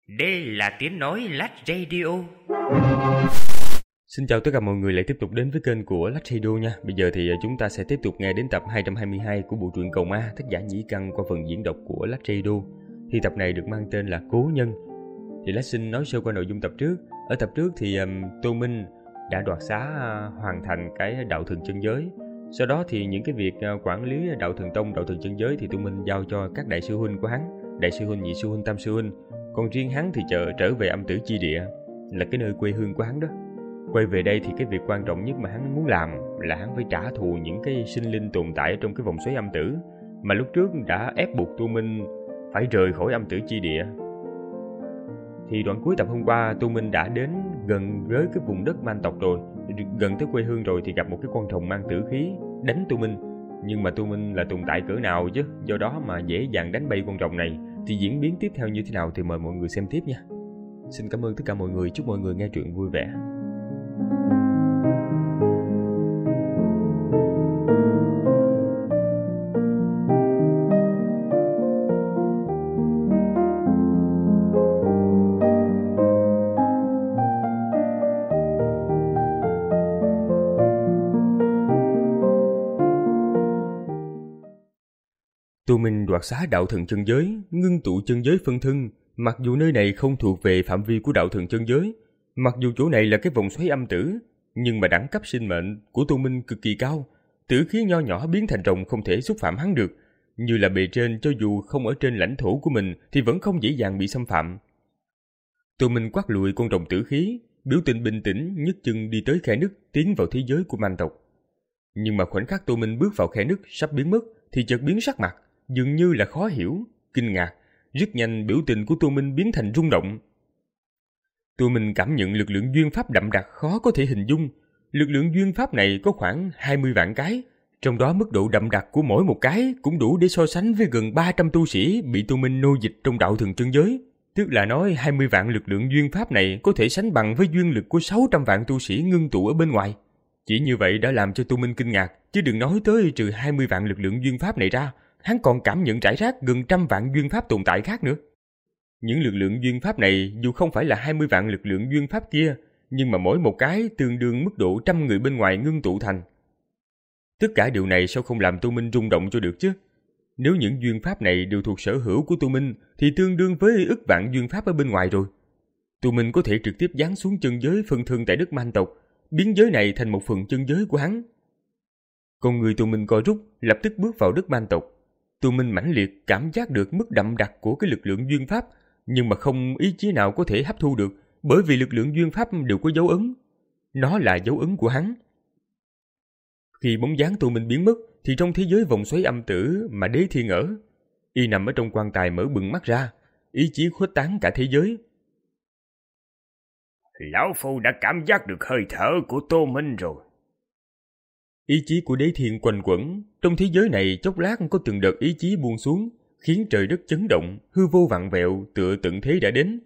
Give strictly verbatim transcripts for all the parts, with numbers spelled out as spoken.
Đây là tiếng nói Lách Radio. Xin chào tất cả mọi người lại tiếp tục đến với kênh của Lách Radio nha. Bây giờ thì chúng ta sẽ tiếp tục nghe đến tập hai trăm hai mươi hai của bộ truyện Cầu Ma, tác giả Nhĩ Căn qua phần diễn đọc của Lách Radio. Thì tập này được mang tên là Cố Nhân. Thì Lách xin nói sơ qua nội dung tập trước. Ở tập trước thì um, Tô Minh đã đoạt xá uh, hoàn thành cái đạo thần chân giới. Sau đó thì những cái việc uh, quản lý đạo thần tông, đạo thần chân giới thì Tô Minh giao cho các đại sư huynh của hắn, đại sư huynh, nhị sư huynh, tam sư huynh. Còn riêng hắn thì trở, trở về âm tử chi địa, là cái nơi quê hương của hắn đó. Quay về đây thì cái việc quan trọng nhất mà hắn muốn làm là hắn phải trả thù những cái sinh linh tồn tại trong cái vòng xoáy âm tử mà lúc trước đã ép buộc Tô Minh phải rời khỏi âm tử chi địa. Thì đoạn cuối tập hôm qua, Tô Minh đã đến gần với cái vùng đất man tộc rồi, gần tới quê hương rồi thì gặp một cái con rồng mang tử khí đánh Tô Minh. Nhưng mà Tô Minh là tồn tại cỡ nào chứ, do đó mà dễ dàng đánh bay con rồng này. Thì diễn biến tiếp theo như thế nào thì mời mọi người xem tiếp nha. Xin cảm ơn tất cả mọi người, chúc mọi người nghe truyện vui vẻ. Tô Minh đoạt xá đạo thần chân giới, ngưng tụ chân giới phân thân. Mặc dù nơi này không thuộc về phạm vi của đạo thần chân giới, mặc dù chỗ này là cái vòng xoáy âm tử, nhưng mà đẳng cấp sinh mệnh của Tô Minh cực kỳ cao. Tử khí nho nhỏ biến thành rồng không thể xúc phạm hắn được. Như là bề trên, cho dù không ở trên lãnh thổ của mình thì vẫn không dễ dàng bị xâm phạm. Tô Minh quát lùi con rồng tử khí, biểu tình bình tĩnh nhấc chân đi tới khe nứt tiến vào thế giới của man tộc. Nhưng mà khoảnh khắc Tô Minh bước vào khe nứt sắp biến mất thì chợt biến sắc mặt, dường như là khó hiểu, kinh ngạc. Rất nhanh biểu tình của Tô Minh biến thành rung động. Tô Minh cảm nhận lực lượng duyên pháp đậm đặc khó có thể hình dung. Lực lượng duyên pháp này có khoảng hai mươi vạn cái, trong đó mức độ đậm đặc của mỗi một cái cũng đủ để so sánh với gần ba trăm tu sĩ bị Tô Minh nô dịch trong đạo thần chân giới. Tức là nói hai mươi vạn lực lượng duyên pháp này có thể sánh bằng với duyên lực của sáu trăm vạn tu sĩ ngưng tụ ở bên ngoài. Chỉ như vậy đã làm cho Tô Minh kinh ngạc, chứ đừng nói tới trừ hai mươi vạn lực lượng duyên pháp này ra, hắn còn cảm nhận rải rác gần trăm vạn duyên pháp tồn tại khác nữa. Những lực lượng duyên pháp này dù không phải là hai mươi vạn lực lượng duyên pháp kia, nhưng mà mỗi một cái tương đương mức độ trăm người bên ngoài ngưng tụ thành. Tất cả điều này sao không làm Tô Minh rung động cho được chứ? Nếu những duyên pháp này đều thuộc sở hữu của Tô Minh thì tương đương với ức vạn duyên pháp ở bên ngoài rồi. Tô Minh có thể trực tiếp giáng xuống chân giới phân thân tại đất man tộc, biến giới này thành một phần chân giới của hắn. Con người Tô Minh co rút, lập tức bước vào đất man tộc. Tô Minh mãnh liệt cảm giác được mức đậm đặc của cái lực lượng duyên pháp, nhưng mà không ý chí nào có thể hấp thu được, bởi vì lực lượng duyên pháp đều có dấu ấn. Nó là dấu ấn của hắn. Khi bóng dáng Tô Minh biến mất, thì trong thế giới vòng xoáy âm tử mà Đế Thiên ở, y nằm ở trong quan tài mở bừng mắt ra, ý chí khuếch tán cả thế giới. Lão Phu đã cảm giác được hơi thở của Tô Minh rồi. Ý chí của Đế Thiên quanh quẩn, trong thế giới này chốc lát có từng đợt ý chí buông xuống, khiến trời đất chấn động, hư vô vặn vẹo, tựa tận thế đã đến.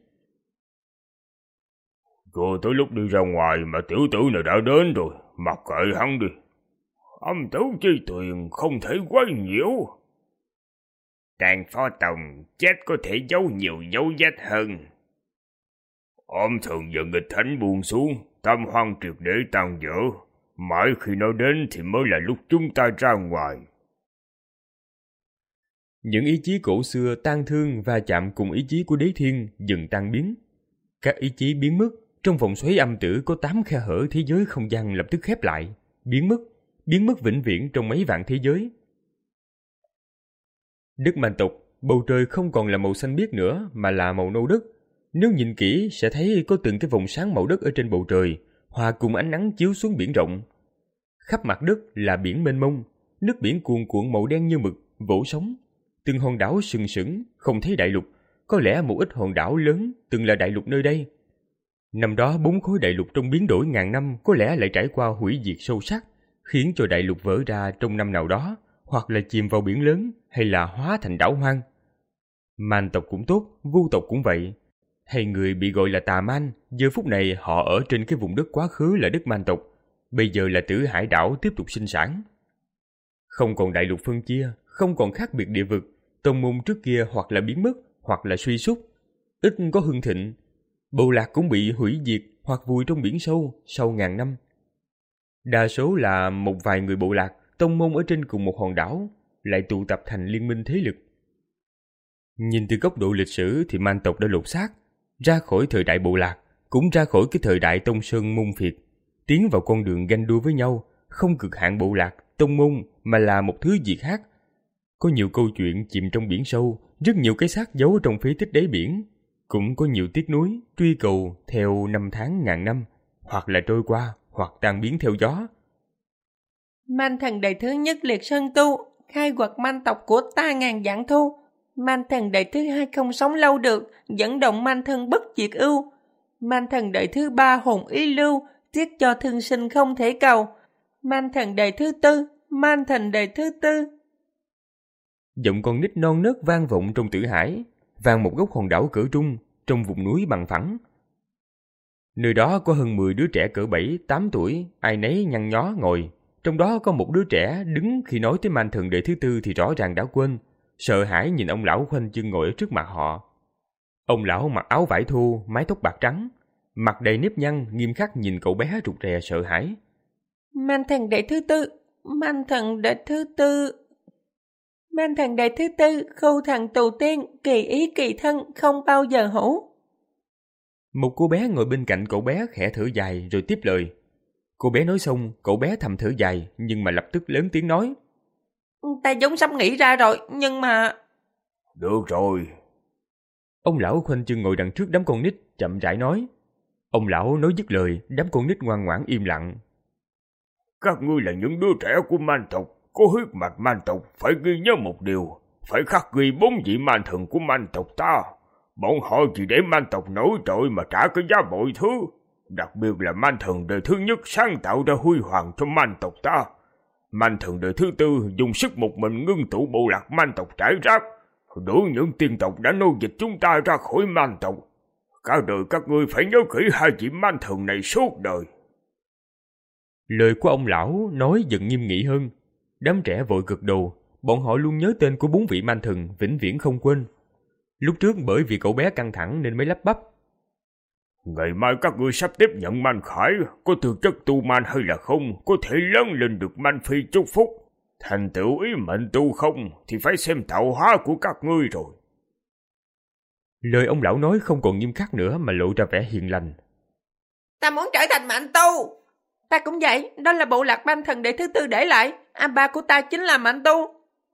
Rồi tới lúc đi ra ngoài mà tiểu tử này đã đến rồi, mặc kệ hắn đi. Âm tử chi tuyền không thể quấy nhiễu. Tàn phó tòng chết có thể giấu nhiều dấu vết hơn. Ôm thường và nghịch thánh buông xuống, tâm hoang triệt để tan vỡ. Mãi khi nó đến thì mới là lúc chúng ta ra ngoài. Những ý chí cổ xưa tan thương và chạm cùng ý chí của Đế Thiên dần tan biến. Các ý chí biến mất, trong vòng xoáy âm tử có tám khe hở thế giới không gian lập tức khép lại, biến mất, biến mất vĩnh viễn trong mấy vạn thế giới. Đất man tộc, bầu trời không còn là màu xanh biếc nữa mà là màu nâu đất. Nếu nhìn kỹ sẽ thấy có từng cái vòng sáng màu đất ở trên bầu trời, hòa cùng ánh nắng chiếu xuống biển rộng. Khắp mặt đất là biển mênh mông, nước biển cuồn cuộn màu đen như mực, vỗ sóng. Từng hòn đảo sừng sững, không thấy đại lục, có lẽ một ít hòn đảo lớn từng là đại lục nơi đây. Năm đó bốn khối đại lục trong biến đổi ngàn năm có lẽ lại trải qua hủy diệt sâu sắc, khiến cho đại lục vỡ ra trong năm nào đó, hoặc là chìm vào biển lớn, hay là hóa thành đảo hoang. Man tộc cũng tốt, vu tộc cũng vậy. Hay người bị gọi là tà man, giờ phút này họ ở trên cái vùng đất quá khứ là đất man tộc, bây giờ là Tử Hải đảo tiếp tục sinh sản. Không còn đại lục phân chia, không còn khác biệt địa vực, tông môn trước kia hoặc là biến mất, hoặc là suy sút. ít có hưng thịnh. Bộ lạc cũng bị hủy diệt hoặc vùi trong biển sâu sau ngàn năm. Đa số là một vài người bộ lạc, tông môn ở trên cùng một hòn đảo, lại tụ tập thành liên minh thế lực. Nhìn từ góc độ lịch sử thì man tộc đã lột xác, ra khỏi thời đại bộ lạc, cũng ra khỏi cái thời đại Tông Sơn môn phiệt, tiến vào con đường ganh đua với nhau, không cực hạn bộ lạc, tông môn mà là một thứ gì khác. Có nhiều câu chuyện chìm trong biển sâu, rất nhiều cái xác giấu trong phế tích đáy biển, cũng có nhiều tiếc nuối, truy cầu theo năm tháng ngàn năm, hoặc là trôi qua, hoặc tan biến theo gió. Man thần đời thứ nhất liệt sơn tu, khai quật man tộc của ta ngàn vạn thu. Man thần đời thứ hai không sống lâu được, dẫn động man thần bất diệt ưu. Man thần đời thứ ba hồn ý lưu, tiếc cho thương sinh không thể cầu. Man thần đời thứ tư, man thần đời thứ tư. Giọng con nít non nớt vang vọng trong tử hải, vang một góc hòn đảo cỡ trung, trong vùng núi bằng phẳng. Nơi đó có hơn mười đứa trẻ cỡ bảy, tám tuổi, ai nấy nhăn nhó ngồi. Trong đó có một đứa trẻ đứng khi nói tới man thần đời thứ tư thì rõ ràng đã quên, sợ hãi nhìn ông lão khoanh chân ngồi ở trước mặt họ. Ông lão mặc áo vải thô, mái tóc bạc trắng, mặt đầy nếp nhăn, nghiêm khắc nhìn cậu bé rụt rè sợ hãi. Man thần đời thứ tư, man thần đời thứ tư. Man thần đời thứ tư, khâu thần tù tiên, kỳ ý kỳ thân, không bao giờ hữu. Một cô bé ngồi bên cạnh cậu bé khẽ thở dài rồi tiếp lời. Cô bé nói xong, cậu bé thầm thở dài nhưng mà lập tức lớn tiếng nói. Ta giống sắp nghĩ ra rồi, nhưng mà... Được rồi. Ông lão khoanh chân ngồi đằng trước đám con nít, chậm rãi nói. Ông lão nói dứt lời, đám con nít ngoan ngoãn im lặng. Các ngươi là những đứa trẻ của man tộc, có huyết mạch man tộc, phải ghi nhớ một điều, phải khắc ghi bốn vị man thần của man tộc ta. Bọn họ chỉ để man tộc nổi trội mà trả cái giá bội thứ. Đặc biệt là man thần đời thứ nhất sáng tạo ra huy hoàng cho man tộc ta. Man thần đời thứ tư dùng sức một mình ngưng tụ bộ lạc man tộc trải rác, đuổi những tiên tộc đã nô dịch chúng ta ra khỏi man tộc. Cả đời các ngươi phải nhớ kỹ hai vị man thần này suốt đời. Lời của ông lão nói dần nghiêm nghị hơn. Đám trẻ vội gật đầu, bọn họ luôn nhớ tên của bốn vị man thần, vĩnh viễn không quên. Lúc trước bởi vì cậu bé căng thẳng nên mới lắp bắp. Ngày mai các ngươi sắp tiếp nhận man khải, có tư chất tu man hay là không, có thể lớn lên được man phi chúc phúc. Thành tựu ý mệnh tu không thì phải xem tạo hóa của các ngươi rồi. Lời ông lão nói không còn nghiêm khắc nữa mà lộ ra vẻ hiền lành. Ta muốn trở thành mạnh tu. Ta cũng vậy, đó là bộ lạc man thần đệ thứ tư để lại. A ba của ta chính là mạnh tu.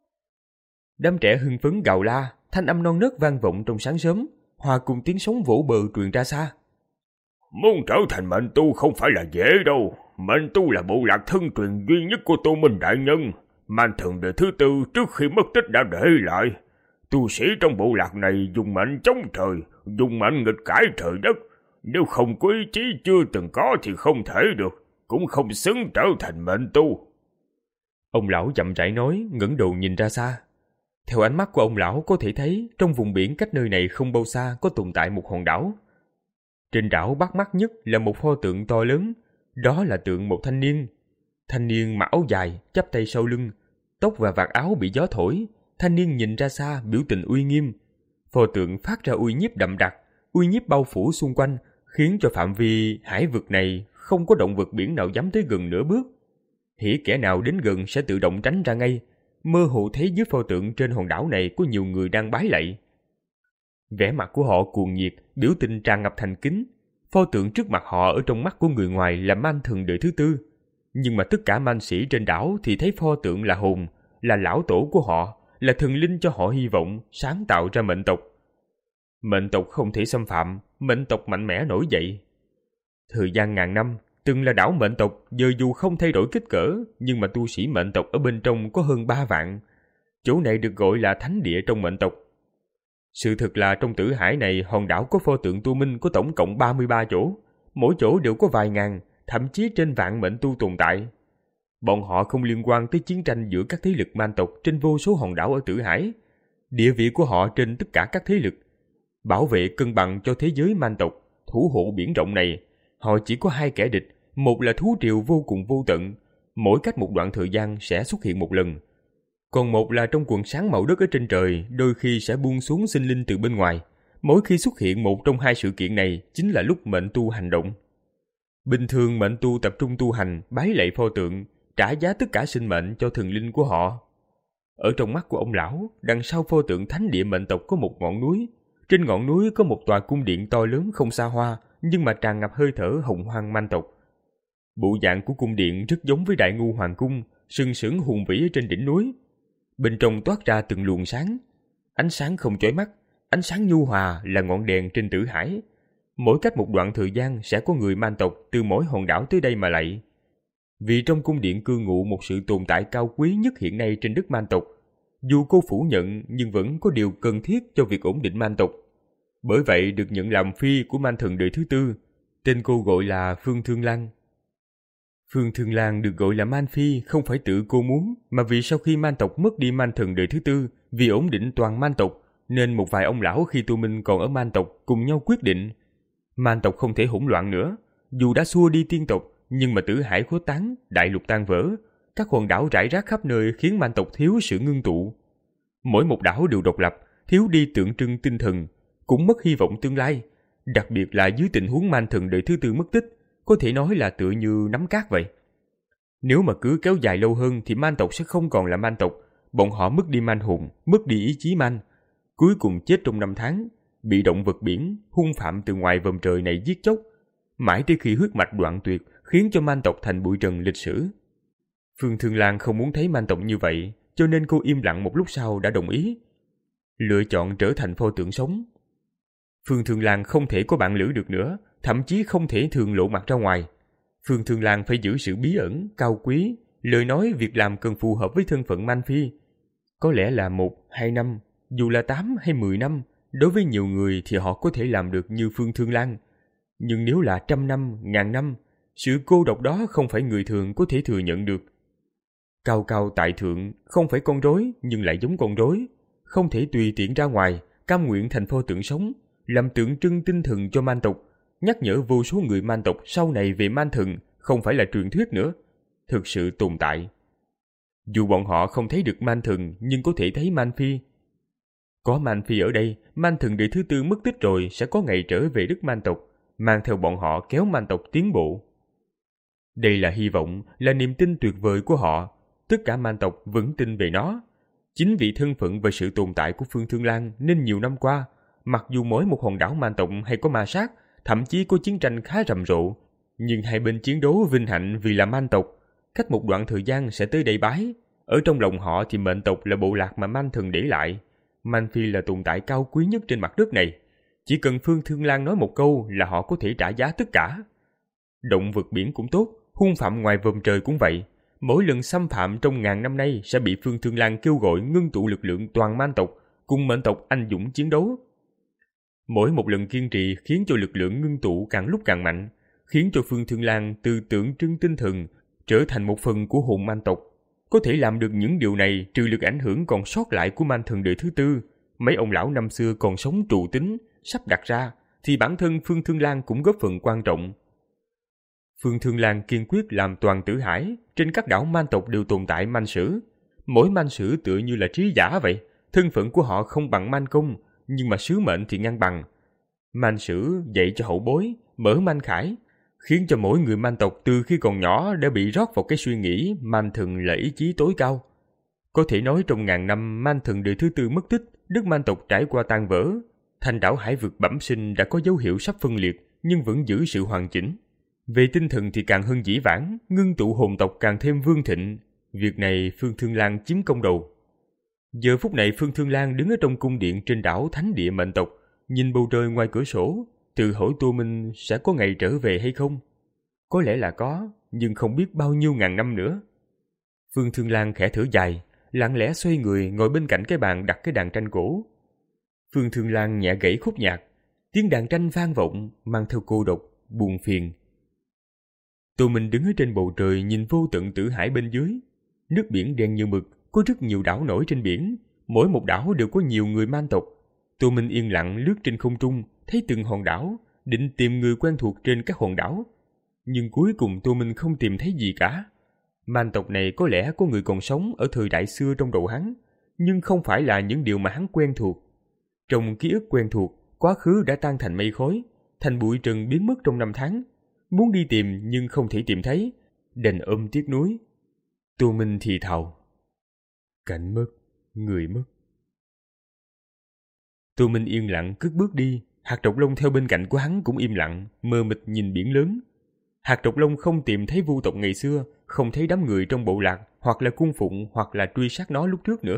Đám trẻ hưng phấn gào la, thanh âm non nớt vang vọng trong sáng sớm, hòa cùng tiếng sóng vỗ bờ truyền ra xa. Muốn trở thành mệnh tu không phải là dễ đâu. Mệnh tu là bộ lạc thân truyền duy nhất của Tô Minh Đại Nhân. Man thần đời thứ tư trước khi mất tích đã để lại. Tu sĩ trong bộ lạc này dùng mệnh chống trời, dùng mệnh nghịch cải trời đất. Nếu không có ý chí chưa từng có thì không thể được, cũng không xứng trở thành mệnh tu. Ông lão chậm rãi nói, ngẩng đầu nhìn ra xa. Theo ánh mắt của ông lão có thể thấy trong vùng biển cách nơi này không bao xa có tồn tại một hòn đảo. Trên đảo bắt mắt nhất là một pho tượng to lớn, đó là tượng một thanh niên. Thanh niên mặc áo dài, chắp tay sau lưng, tóc và vạt áo bị gió thổi. Thanh niên nhìn ra xa biểu tình uy nghiêm. Pho tượng phát ra uy nhiếp đậm đặc, uy nhiếp bao phủ xung quanh, khiến cho phạm vi hải vực này không có động vật biển nào dám tới gần nửa bước. Hễ kẻ nào đến gần sẽ tự động tránh ra ngay. Mơ hồ thấy dưới pho tượng trên hòn đảo này có nhiều người đang bái lạy. Vẻ mặt của họ cuồng nhiệt, biểu tình tràn ngập thành kính. Pho tượng trước mặt họ ở trong mắt của người ngoài là man thần đời thứ tư. Nhưng mà tất cả man sĩ trên đảo thì thấy pho tượng là hồn, là lão tổ của họ, là thần linh cho họ hy vọng, sáng tạo ra mệnh tộc. Mệnh tộc không thể xâm phạm, mệnh tộc mạnh mẽ nổi dậy. Thời gian ngàn năm, từng là đảo mệnh tộc, giờ dù không thay đổi kích cỡ, nhưng mà tu sĩ mệnh tộc ở bên trong có hơn ba vạn. Chỗ này được gọi là thánh địa trong mệnh tộc. Sự thật là trong tử hải này, hòn đảo có pho tượng tu minh có tổng cộng ba mươi ba chỗ. Mỗi chỗ đều có vài ngàn, thậm chí trên vạn mệnh tu tồn tại. Bọn họ không liên quan tới chiến tranh giữa các thế lực man tộc trên vô số hòn đảo ở tử hải. Địa vị của họ trên tất cả các thế lực, bảo vệ cân bằng cho thế giới man tộc, thủ hộ biển rộng này. Họ chỉ có hai kẻ địch, một là thú triều vô cùng vô tận, mỗi cách một đoạn thời gian sẽ xuất hiện một lần. Còn một là trong quần sáng màu đất ở trên trời, đôi khi sẽ buông xuống sinh linh từ bên ngoài. Mỗi khi xuất hiện một trong hai sự kiện này chính là lúc mệnh tu hành động. Bình thường mệnh tu tập trung tu hành, bái lạy pho tượng, trả giá tất cả sinh mệnh cho thần linh của họ. Ở trong mắt của ông lão, đằng sau pho tượng thánh địa mệnh tộc có một ngọn núi. Trên ngọn núi có một tòa cung điện to lớn không xa hoa, nhưng mà tràn ngập hơi thở hồng hoang man tộc. Bộ dạng của cung điện rất giống với Đại Ngưu Hoàng cung, sừng sững hùng vĩ ở trên đỉnh núi. Bên trong toát ra từng luồng sáng. Ánh sáng không chói mắt, ánh sáng nhu hòa là ngọn đèn trên Tử Hải. Mỗi cách một đoạn thời gian sẽ có người man tộc từ mỗi hòn đảo tới đây mà lạy. Vì trong cung điện cư ngụ một sự tồn tại cao quý nhất hiện nay trên đất man tộc. Dù cô phủ nhận nhưng vẫn có điều cần thiết cho việc ổn định man tộc. Bởi vậy được nhận làm phi của man thần đời thứ tư. Tên cô gọi là Phương Thương Lan. Phương Thương Lan được gọi là man phi không phải tự cô muốn, mà vì sau khi man tộc mất đi man thần đời thứ tư, vì ổn định toàn man tộc, nên một vài ông lão khi tu minh còn ở man tộc cùng nhau quyết định. Man tộc không thể hỗn loạn nữa. Dù đã xua đi tiên tộc, nhưng mà Tử Hải khuếch tán, đại lục tan vỡ, các hòn đảo rải rác khắp nơi khiến man tộc thiếu sự ngưng tụ. Mỗi một đảo đều độc lập, thiếu đi tượng trưng tinh thần, cũng mất hy vọng tương lai. Đặc biệt là dưới tình huống man thần đời thứ tư mất tích, có thể nói là tựa như nắm cát vậy. Nếu mà cứ kéo dài lâu hơn thì man tộc sẽ không còn là man tộc, bọn họ mất đi man hồn, mất đi ý chí man, cuối cùng chết trong năm tháng, bị động vật biển, hung phạm từ ngoài vòm trời này giết chóc, mãi tới khi huyết mạch đoạn tuyệt, khiến cho man tộc thành bụi trần lịch sử. Phương Thương Lan không muốn thấy man tộc như vậy, cho nên cô im lặng một lúc sau đã đồng ý, lựa chọn trở thành pho tượng sống. Phương Thương Lan không thể có bạn lữ được nữa, thậm chí không thể thường lộ mặt ra ngoài. Phương Thương Lan phải giữ sự bí ẩn, cao quý, lời nói việc làm cần phù hợp với thân phận man phi. Có lẽ là một, hai năm, dù là tám hay mười năm, đối với nhiều người thì họ có thể làm được như Phương Thương Lan. Nhưng nếu là trăm năm, ngàn năm, sự cô độc đó không phải người thường có thể thừa nhận được. Cao cao tại thượng, không phải con rối nhưng lại giống con rối, không thể tùy tiện ra ngoài, cam nguyện thành pho tượng sống, làm tượng trưng tinh thần cho man tộc, nhắc nhở vô số người man tộc sau này về man thần không phải là truyền thuyết nữa, thực sự tồn tại. Dù bọn họ không thấy được man thần nhưng có thể thấy man phi. Có man phi ở đây, man thần đời thứ tư mất tích rồi sẽ có ngày trở về đất man tộc, mang theo bọn họ kéo man tộc tiến bộ. Đây là hy vọng, là niềm tin tuyệt vời của họ. Tất cả man tộc vẫn tin về nó. Chính vì thân phận và sự tồn tại của Phương Thương Lan nên nhiều năm qua, mặc dù mỗi một hòn đảo man tộc hay có ma sát, thậm chí có chiến tranh khá rầm rộ, nhưng hai bên chiến đấu vinh hạnh vì là man tộc. Cách một đoạn thời gian sẽ tới đây bái. Ở trong lòng họ thì mệnh tộc là bộ lạc mà man thần để lại. Man phi là tồn tại cao quý nhất trên mặt đất này. Chỉ cần Phương Thương Lan nói một câu là họ có thể trả giá tất cả. Động vật biển cũng tốt, hung phạm ngoài vòm trời cũng vậy. Mỗi lần xâm phạm trong ngàn năm nay sẽ bị Phương Thương Lan kêu gọi ngưng tụ lực lượng toàn man tộc cùng mệnh tộc anh dũng chiến đấu. Mỗi một lần kiên trì khiến cho lực lượng ngưng tụ càng lúc càng mạnh, khiến cho Phương Thương Lan từ tượng trưng tinh thần trở thành một phần của hồn man tộc. Có thể làm được những điều này trừ lực ảnh hưởng còn sót lại của man thần đời thứ tư, mấy ông lão năm xưa còn sống trụ tính, sắp đặt ra, thì bản thân Phương Thương Lan cũng góp phần quan trọng. Phương Thương Lan kiên quyết làm toàn Tử Hải, trên các đảo man tộc đều tồn tại man sử. Mỗi man sử tựa như là trí giả vậy, thân phận của họ không bằng man công, nhưng mà sứ mệnh thì ngang bằng. Man sử dạy cho hậu bối, mở man khải, khiến cho mỗi người man tộc từ khi còn nhỏ đã bị rót vào cái suy nghĩ man thần là ý chí tối cao. Có thể nói trong ngàn năm man thần đời thứ tư mất tích, đất man tộc trải qua tan vỡ, thành đảo hải vực bẩm sinh đã có dấu hiệu sắp phân liệt nhưng vẫn giữ sự hoàn chỉnh. Về tinh thần thì càng hơn dĩ vãng, ngưng tụ hồn tộc càng thêm vương thịnh. Việc này Phương Thương Lan chiếm công đầu. Giờ phút này Phương Thương Lan đứng ở trong cung điện trên đảo thánh địa mệnh tộc, nhìn bầu trời ngoài cửa sổ, tự hỏi Tô Minh sẽ có ngày trở về hay không. Có lẽ là có, nhưng không biết bao nhiêu ngàn năm nữa. Phương Thương Lan khẽ thở dài, lặng lẽ xoay người ngồi bên cạnh cái bàn đặt cái đàn tranh cổ. Phương Thương Lan nhẹ gãy khúc nhạc, tiếng đàn tranh vang vọng, mang theo cô độc, buồn phiền. Tô Minh đứng ở trên bầu trời nhìn vô tận Tử Hải bên dưới. Nước biển đen như mực, có rất nhiều đảo nổi trên biển, mỗi một đảo đều có nhiều người man tộc. Tô Minh yên lặng lướt trên không trung, thấy từng hòn đảo, định tìm người quen thuộc trên các hòn đảo. Nhưng cuối cùng Tô Minh không tìm thấy gì cả. Man tộc này có lẽ có người còn sống ở thời đại xưa trong đầu hắn, nhưng không phải là những điều mà hắn quen thuộc. Trong ký ức quen thuộc, quá khứ đã tan thành mây khói, thành bụi trần biến mất trong năm tháng. Muốn đi tìm nhưng không thể tìm thấy, đành ôm tiếc nuối. Tô Minh thì thào: cảnh mất, người mất. Tô Minh yên lặng cất bước đi, hạt độc long theo bên cạnh của hắn cũng im lặng, mờ mịt nhìn biển lớn. Hạt độc long không tìm thấy vu tộc ngày xưa, không thấy đám người trong bộ lạc, hoặc là cung phụng, hoặc là truy sát nó lúc trước nữa.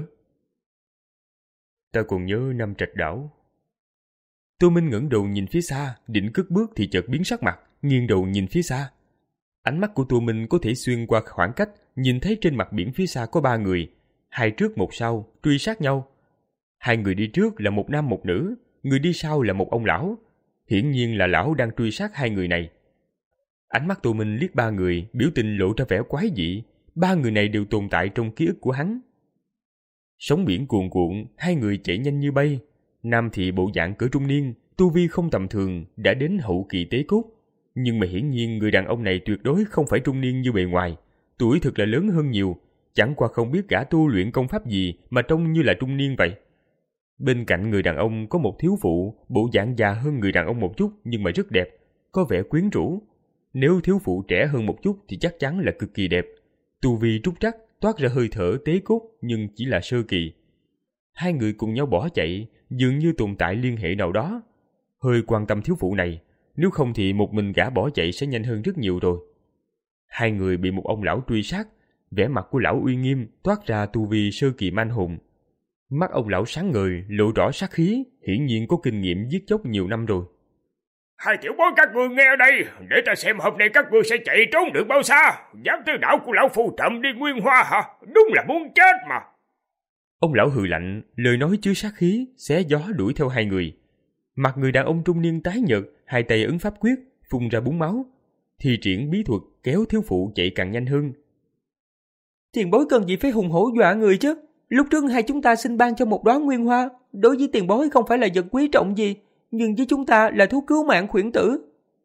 Ta còn nhớ Nam Trạch đảo. Tô Minh ngẩng đầu nhìn phía xa, định cất bước thì chợt biến sắc mặt, nghiêng đầu nhìn phía xa. Ánh mắt của Tô Minh có thể xuyên qua khoảng cách, nhìn thấy trên mặt biển phía xa có ba người, hai trước một sau, truy sát nhau. Hai người đi trước là một nam một nữ, người đi sau là một ông lão. Hiển nhiên là lão đang truy sát hai người này. Ánh mắt Tô Minh liếc ba người, biểu tình lộ ra vẻ quái dị. Ba người này đều tồn tại trong ký ức của hắn. Sóng biển cuồn cuộn, hai người chạy nhanh như bay. Nam thì bộ dạng cỡ trung niên, tu vi không tầm thường, đã đến hậu kỳ tế cốt. Nhưng mà hiển nhiên người đàn ông này tuyệt đối không phải trung niên như bề ngoài. Tuổi thực là lớn hơn nhiều, chẳng qua không biết gã tu luyện công pháp gì mà trông như là trung niên vậy. Bên cạnh người đàn ông có một thiếu phụ, bộ dạng già hơn người đàn ông một chút nhưng mà rất đẹp, có vẻ quyến rũ. Nếu thiếu phụ trẻ hơn một chút thì chắc chắn là cực kỳ đẹp. Tu vi trúc trắc, toát ra hơi thở tế cốt nhưng chỉ là sơ kỳ. Hai người cùng nhau bỏ chạy, dường như tồn tại liên hệ nào đó. Hơi quan tâm thiếu phụ này, nếu không thì một mình gã bỏ chạy sẽ nhanh hơn rất nhiều rồi. Hai người bị một ông lão truy sát, vẻ mặt của lão uy nghiêm, toát ra tu vi sơ kỳ man hồn. Mắt ông lão sáng ngời, lộ rõ sát khí, hiển nhiên có kinh nghiệm giết chóc nhiều năm rồi. Hai tiểu bối các ngươi nghe đây, để ta xem hôm nay các ngươi sẽ chạy trốn được bao xa. Dám tới đảo của lão phu trộm đi nguyên hoa hả? Đúng là muốn chết mà. Ông lão hừ lạnh, lời nói chứa sát khí, xé gió đuổi theo hai người. Mặt người đàn ông trung niên tái nhợt, hai tay ấn pháp quyết, phun ra búng máu. Thi triển bí thuật kéo thiếu phụ chạy càng nhanh hơn. Tiền bối cần gì phải hùng hổ dọa người chứ? Lúc trước hai chúng ta xin ban cho một đóa nguyên hoa, đối với tiền bối không phải là vật quý trọng gì, nhưng với chúng ta là thú cứu mạng khuyển tử.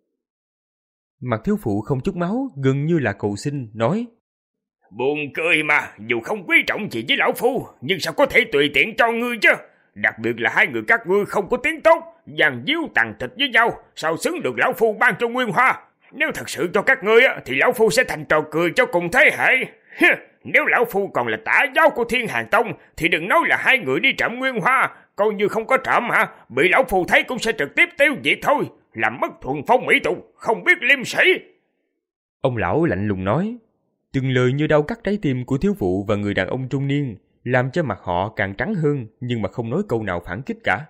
Mặt thiếu phụ không chút máu, gần như là cầu xin, nói: Buồn cười mà, dù không quý trọng gì với lão phu, nhưng sao có thể tùy tiện cho ngươi chứ? Đặc biệt là hai người các ngươi không có tiếng tốt, dàn díu tàn tịch với nhau, sao xứng được lão phu ban cho nguyên hoa? Nếu thật sự cho các ngươi thì lão phu sẽ thành trò cười cho cùng thế hệ. Nếu lão phu còn là tả giáo của Thiên Hàn Tông thì đừng nói là hai người đi trộm nguyên hoa, coi như không có trộm hả, bị lão phu thấy cũng sẽ trực tiếp tiêu diệt thôi, làm mất thuần phong mỹ tục, không biết liêm sĩ. Ông lão lạnh lùng nói, từng lời như đau cắt trái tim của thiếu phụ và người đàn ông trung niên, làm cho mặt họ càng trắng hơn, nhưng mà không nói câu nào phản kích cả.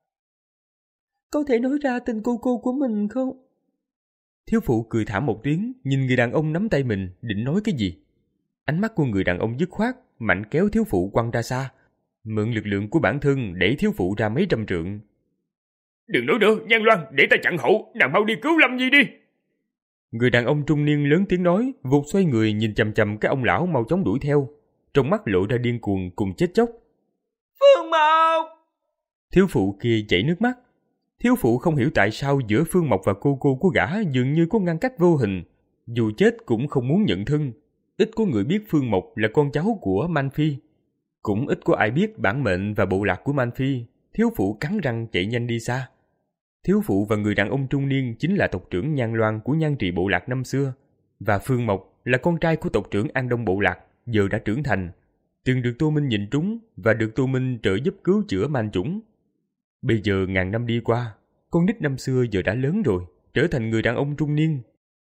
Có thể nói ra tên cô cô của mình không? Thiếu phụ cười thảm một tiếng, nhìn người đàn ông nắm tay mình, định nói cái gì. Ánh mắt của người đàn ông dứt khoát, mạnh kéo thiếu phụ quăng ra xa, mượn lực lượng của bản thân đẩy thiếu phụ ra mấy trăm trượng. Đừng nói nữa, Nhan Loan, để ta chặn hậu, nàng mau đi cứu Lâm Nhi đi. Người đàn ông trung niên lớn tiếng nói, vụt xoay người nhìn chằm chằm cái ông lão mau chóng đuổi theo, trong mắt lộ ra điên cuồng cùng chết chóc. Phương Mộc! Thiếu phụ kia chảy nước mắt. Thiếu phụ không hiểu tại sao giữa Phương Mộc và cô cô của gã dường như có ngăn cách vô hình, dù chết cũng không muốn nhận thân. Ít có người biết Phương Mộc là con cháu của Man Phi, cũng ít có ai biết bản mệnh và bộ lạc của Man Phi. Thiếu phụ cắn răng chạy nhanh đi xa. Thiếu phụ và người đàn ông trung niên chính là tộc trưởng Nhan Loan của Nhan Trì bộ lạc năm xưa, và Phương Mộc là con trai của tộc trưởng An Đông bộ lạc, giờ đã trưởng thành, từng được Tô Minh nhìn trúng và được Tô Minh trợ giúp cứu chữa man chủng. Bây giờ ngàn năm đi qua, con nít năm xưa giờ đã lớn rồi, trở thành người đàn ông trung niên.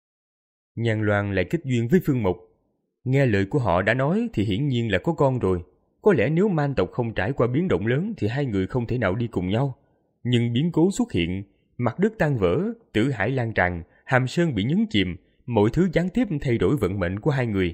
Nhan Loan lại kết duyên với Phương Mộc. Nghe lời của họ đã nói thì hiển nhiên là có con rồi. Có lẽ nếu man tộc không trải qua biến động lớn thì hai người không thể nào đi cùng nhau. Nhưng biến cố xuất hiện, mặt đất tan vỡ, tử hải lan tràn, hàm sơn bị nhấn chìm, mọi thứ gián tiếp thay đổi vận mệnh của hai người.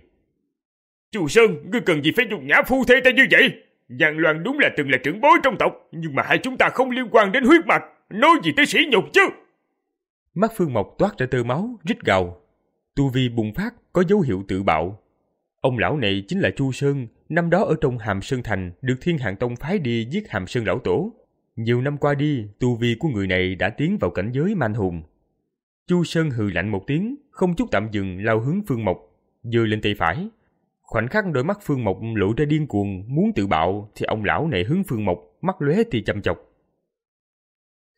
Chu Sơn, ngươi cần gì phải nhục nhã phu thê ta như vậy? Nhan Loan đúng là từng là trưởng bối trong tộc, nhưng mà hai chúng ta không liên quan đến huyết mạch, nói gì tới sỉ nhục chứ? Mắt Phương Mộc toát ra tơ máu, rít gào. Tu vi bùng phát, có dấu hiệu tự bạo. Ông lão này chính là Chu Sơn, năm đó ở trong Hàm Sơn Thành được Thiên Hàn Tông phái đi giết Hàm Sơn lão tổ. Nhiều năm qua đi, tu vi của người này đã tiến vào cảnh giới man hùng. Chu Sơn hừ lạnh một tiếng, không chút tạm dừng lao hướng Phương Mộc, giơ lên tay phải. Khoảnh khắc đôi mắt Phương Mộc lộ ra điên cuồng muốn tự bạo thì ông lão này hướng Phương Mộc, mắt lóe tia chăm chọc.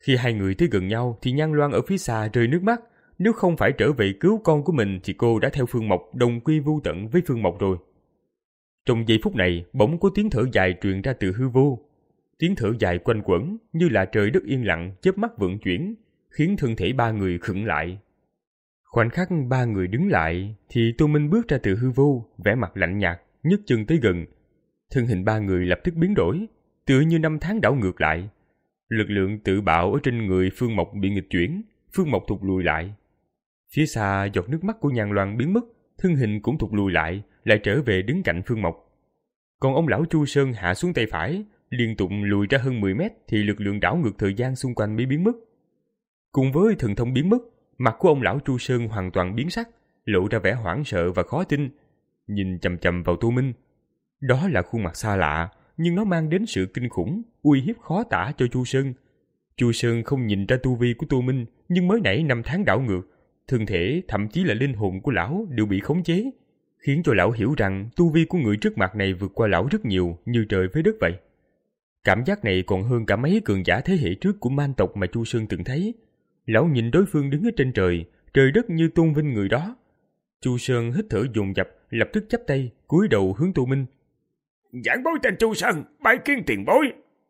Khi hai người tới gần nhau thì Nhan Loan ở phía xa rơi nước mắt. Nếu không phải trở về cứu con của mình thì cô đã theo Phương Mộc đồng quy vu tận với Phương Mộc rồi. Trong giây phút này, bỗng có tiếng thở dài truyền ra từ hư vô. Tiếng thở dài quanh quẩn như là trời đất yên lặng, chớp mắt vận chuyển, khiến thân thể ba người khựng lại. Khoảnh khắc ba người đứng lại thì Tô Minh bước ra từ hư vô, vẻ mặt lạnh nhạt, nhấc chân tới gần. Thân hình ba người lập tức biến đổi, tựa như năm tháng đảo ngược lại. Lực lượng tự bạo ở trên người Phương Mộc bị nghịch chuyển, Phương Mộc thụt lùi lại. Phía xa, giọt nước mắt của Nhan Loan biến mất, thân hình cũng thụt lùi lại, lại trở về đứng cạnh Phương Mộc. Còn ông lão Chu Sơn hạ xuống tay phải, liên tục lùi ra hơn mười mét thì lực lượng đảo ngược thời gian xung quanh mới biến mất. Cùng với thần thông biến mất, mặt của ông lão Chu Sơn hoàn toàn biến sắc, lộ ra vẻ hoảng sợ và khó tin, nhìn chằm chằm vào Tô Minh. Đó là khuôn mặt xa lạ, nhưng nó mang đến sự kinh khủng, uy hiếp khó tả cho Chu Sơn. Chu Sơn không nhìn ra tu vi của Tô Minh, nhưng mới nãy năm tháng đảo ngược, thân thể thậm chí là linh hồn của lão đều bị khống chế, khiến cho lão hiểu rằng tu vi của người trước mặt này vượt qua lão rất nhiều, như trời với đất vậy. Cảm giác này còn hơn cả mấy cường giả thế hệ trước của man tộc mà Chu Sơn từng thấy. Lão nhìn đối phương đứng ở trên trời, trời đất như tôn vinh người đó. Chu Sơn hít thở dồn dập, lập tức chắp tay, cúi đầu hướng Tô Minh. Giảng bối tên Chu Sơn, bái kiến tiền bối.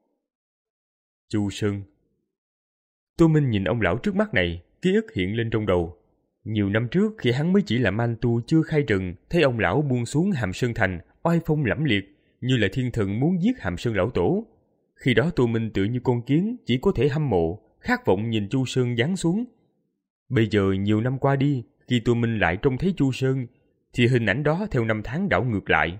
Chu Sơn. Tô Minh nhìn ông lão trước mắt này, ký ức hiện lên trong đầu. Nhiều năm trước khi hắn mới chỉ là man tu chưa khai trần, thấy ông lão buông xuống Hàm Sơn Thành, oai phong lẫm liệt, như là thiên thần muốn giết Hàm Sơn lão tổ. Khi đó Tô Minh tựa như con kiến, chỉ có thể hâm mộ, khát vọng nhìn Chu Sơn giáng xuống. Bây giờ nhiều năm qua đi, khi Tô Minh lại trông thấy Chu Sơn, thì hình ảnh đó theo năm tháng đảo ngược lại.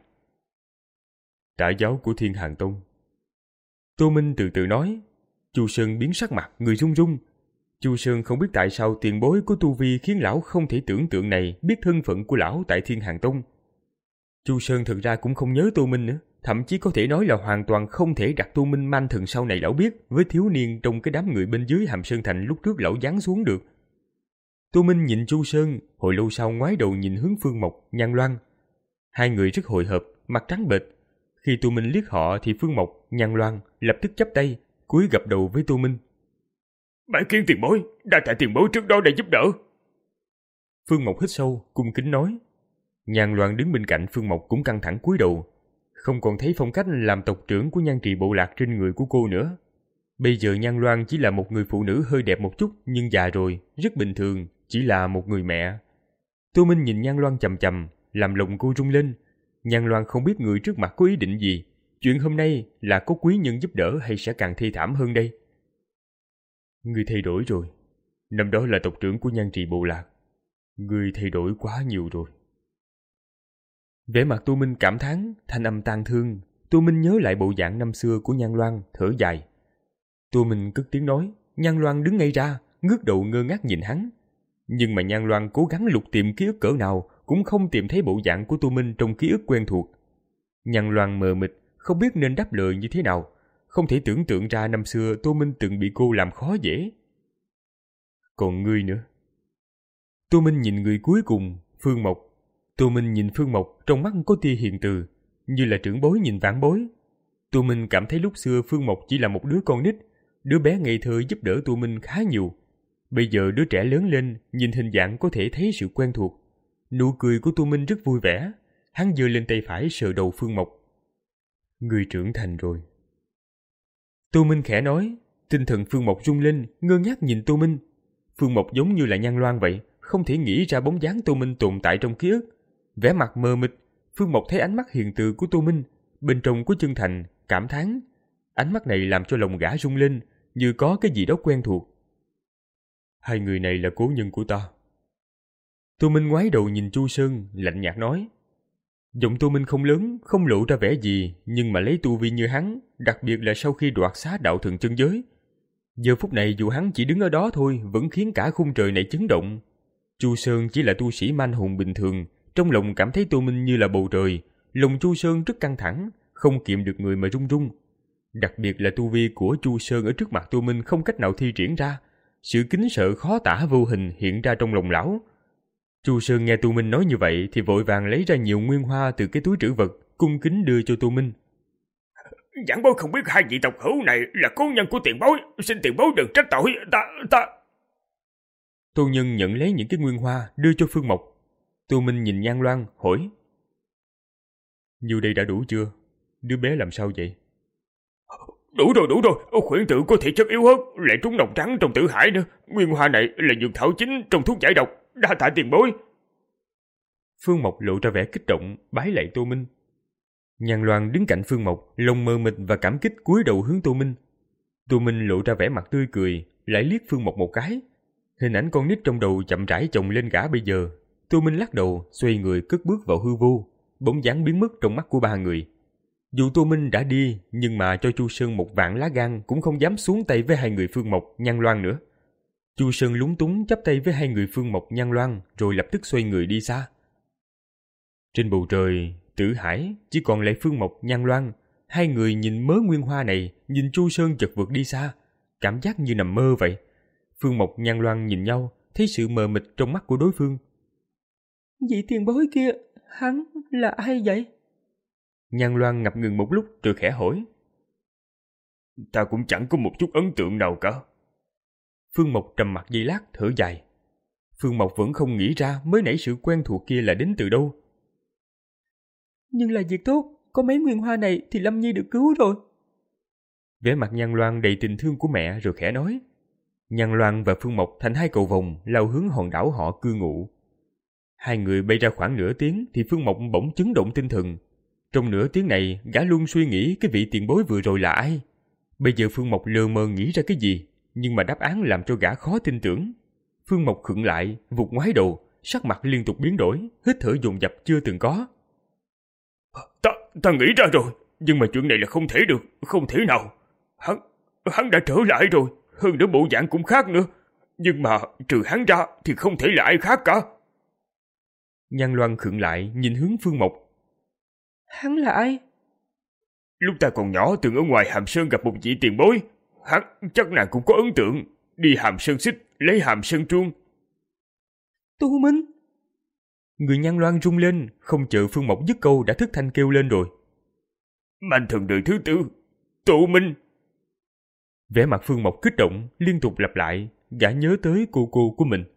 Tả giáo của Thiên Hàn Tông. Tô Minh từ từ nói. Chu Sơn biến sắc mặt, người run run. Chu Sơn không biết tại sao tiền bối của tu vi khiến lão không thể tưởng tượng này biết thân phận của lão tại Thiên Hàn Tông. Chu Sơn thực ra cũng không nhớ Tô Minh nữa, thậm chí có thể nói là hoàn toàn không thể đặt Tô Minh man thần sau này lão biết với thiếu niên trong cái đám người bên dưới Hàm Sơn Thành lúc trước lão giáng xuống được. Tô Minh nhìn Chu Sơn, hồi lâu sau ngoái đầu nhìn hướng Phương Mộc, Nhan Loan. Hai người rất hồi hộp, mặt trắng bệch. Khi Tô Minh liếc họ thì Phương Mộc, Nhan Loan lập tức chắp tay, cúi gập đầu với Tô Minh. Bái kiến tiền bối, đa tạ tiền bối trước đó đã giúp đỡ. Phương Mộc hít sâu, cung kính nói. Nhan Loan đứng bên cạnh Phương Mộc cũng căng thẳng cúi đầu, không còn thấy phong cách làm tộc trưởng của Nhan Trì bộ lạc trên người của cô nữa. Bây giờ Nhan Loan chỉ là một người phụ nữ hơi đẹp một chút nhưng già rồi, rất bình thường, chỉ là một người mẹ. Tô Minh nhìn Nhan Loan chằm chằm, làm lòng cô rung lên. Nhan Loan không biết người trước mặt có ý định gì, chuyện hôm nay là có quý nhân giúp đỡ hay sẽ càng thê thảm hơn đây. Ngươi thay đổi rồi, năm đó là tộc trưởng của Nhan Trì bộ lạc, ngươi thay đổi quá nhiều rồi. Vẻ mặt Tô Minh cảm thán, thanh âm tang thương. Tô Minh nhớ lại bộ dạng năm xưa của Nhan Loan, thở dài. Tô Minh cất tiếng nói. Nhan Loan đứng ngay ra, ngước đầu ngơ ngác nhìn hắn. Nhưng mà Nhan Loan cố gắng lục tìm ký ức cỡ nào cũng không tìm thấy bộ dạng của Tô Minh trong ký ức quen thuộc. Nhan Loan mờ mịt, không biết nên đáp lời như thế nào, không thể tưởng tượng ra năm xưa Tô Minh từng bị cô làm khó dễ. Còn ngươi nữa. Tô Minh nhìn người cuối cùng, Phương Mộc. Tô Minh nhìn Phương Mộc, trong mắt có tia hiền từ, như là trưởng bối nhìn vãn bối. Tô Minh cảm thấy lúc xưa Phương Mộc chỉ là một đứa con nít, đứa bé ngây thơ giúp đỡ Tô Minh khá nhiều. Bây giờ đứa trẻ lớn lên, nhìn hình dạng có thể thấy sự quen thuộc. Nụ cười của Tô Minh rất vui vẻ, hắn giơ lên tay phải sờ đầu Phương Mộc. Người trưởng thành rồi. Tô Minh khẽ nói, tinh thần Phương Mộc rung lên, ngơ ngác nhìn Tô Minh. Phương Mộc giống như là Nhan Loan vậy, không thể nghĩ ra bóng dáng Tô Minh tồn tại trong ký ức. Vẻ mặt mờ mịt, Phương Mộc thấy ánh mắt hiền từ của Tô Minh, bên trong có chân thành, cảm thán. Ánh mắt này làm cho lòng gã rung lên, như có cái gì đó quen thuộc. Hai người này là cố nhân của ta. Tô Minh ngoái đầu nhìn Chu Sơn, lạnh nhạt nói. Giọng Tô Minh không lớn, không lộ ra vẻ gì, nhưng mà lấy tu vi như hắn, đặc biệt là sau khi đoạt xá đạo thần chân giới. Giờ phút này dù hắn chỉ đứng ở đó thôi, vẫn khiến cả khung trời này chấn động. Chu Sơn chỉ là tu sĩ man hồn bình thường, trong lòng cảm thấy Tô Minh như là bầu trời, lòng Chu Sơn rất căng thẳng, không kiềm được người mà run run. Đặc biệt là tu vi của Chu Sơn ở trước mặt Tô Minh không cách nào thi triển ra, sự kính sợ khó tả vô hình hiện ra trong lòng lão. Chu Sơn nghe Tô Minh nói như vậy thì vội vàng lấy ra nhiều nguyên hoa từ cái túi trữ vật, cung kính đưa cho Tô Minh. Giảng bối không biết hai vị tộc hữu này là cố nhân của tiền bối, xin tiền bối đừng trách tội, ta, ta... Tô Nhân nhận lấy những cái nguyên hoa đưa cho Phương Mộc. Tô Minh nhìn Nhan Loan hỏi: Nhiêu đây đã đủ chưa? Đứa bé làm sao vậy? Đủ rồi, đủ rồi, khuyển tử có thể chất yếu hơn, lại trúng độc trắng trong tử hải nữa. Nguyên hoa này là dược thảo chính trong thuốc giải độc, đa tạ tiền bối. Phương Mộc lộ ra vẻ kích động, bái lạy Tô Minh. Nhan Loan đứng cạnh Phương Mộc, lòng mờ mịt và cảm kích cúi đầu hướng Tô Minh. Tô Minh lộ ra vẻ mặt tươi cười, lại liếc Phương Mộc một cái. Hình ảnh con nít trong đầu chậm rãi chồng lên gã bây giờ. Tô Minh lắc đầu, xoay người cất bước vào hư vô, bóng dáng biến mất trong mắt của ba người. Dù Tô Minh đã đi, nhưng mà cho Chu Sơn một vạn lá gan cũng không dám xuống tay với hai người Phương Mộc, Nhan Loan nữa. Chu Sơn lúng túng chắp tay với hai người Phương Mộc, Nhan Loan, rồi lập tức xoay người đi xa. Trên bầu trời, Tử Hải chỉ còn lại Phương Mộc, Nhan Loan. Hai người nhìn mớ nguyên hoa này, nhìn Chu Sơn chật vật đi xa, cảm giác như nằm mơ vậy. Phương Mộc, Nhan Loan nhìn nhau, thấy sự mờ mịt trong mắt của đối phương. Vị tiền bối kia, hắn là ai vậy? Nhan Loan ngập ngừng một lúc rồi khẽ hỏi. Ta cũng chẳng có một chút ấn tượng nào cả. Phương Mộc trầm mặc giây lát thở dài. Phương Mộc vẫn không nghĩ ra mới nãy sự quen thuộc kia là đến từ đâu. Nhưng là việc tốt, có mấy nguyên hoa này thì Lâm Nhi được cứu rồi. Vẻ mặt Nhan Loan đầy tình thương của mẹ rồi khẽ nói. Nhan Loan và Phương Mộc thành hai cầu vồng lao hướng hòn đảo họ cư ngụ. Hai người bay ra khoảng nửa tiếng thì Phương Mộc bỗng chấn động tinh thần. Trong nửa tiếng này, gã luôn suy nghĩ cái vị tiền bối vừa rồi là ai. Bây giờ Phương Mộc lờ mờ nghĩ ra cái gì, nhưng mà đáp án làm cho gã khó tin tưởng. Phương Mộc khựng lại, vụt ngoái đầu, sắc mặt liên tục biến đổi, hít thở dồn dập chưa từng có. Ta, ta nghĩ ra rồi, nhưng mà chuyện này là không thể được, không thể nào. Hắn, hắn đã trở lại rồi, hơn nữa bộ dạng cũng khác nữa. Nhưng mà trừ hắn ra thì không thể là ai khác cả. Nhan Loan khựng lại, nhìn hướng Phương Mộc. Hắn là ai? Lúc ta còn nhỏ từng ở ngoài Hàm Sơn gặp một vị tiền bối. Hắn chắc nàng cũng có ấn tượng. Đi Hàm Sơn Xích, lấy Hàm Sơn Truông. Tô Minh! Người Nhan Loan rung lên, không chờ Phương Mộc dứt câu đã thất thanh kêu lên rồi. Manh thần đời thứ tư, Tô Minh! Vẻ mặt Phương Mộc kích động, liên tục lặp lại, gã nhớ tới cô cô của mình.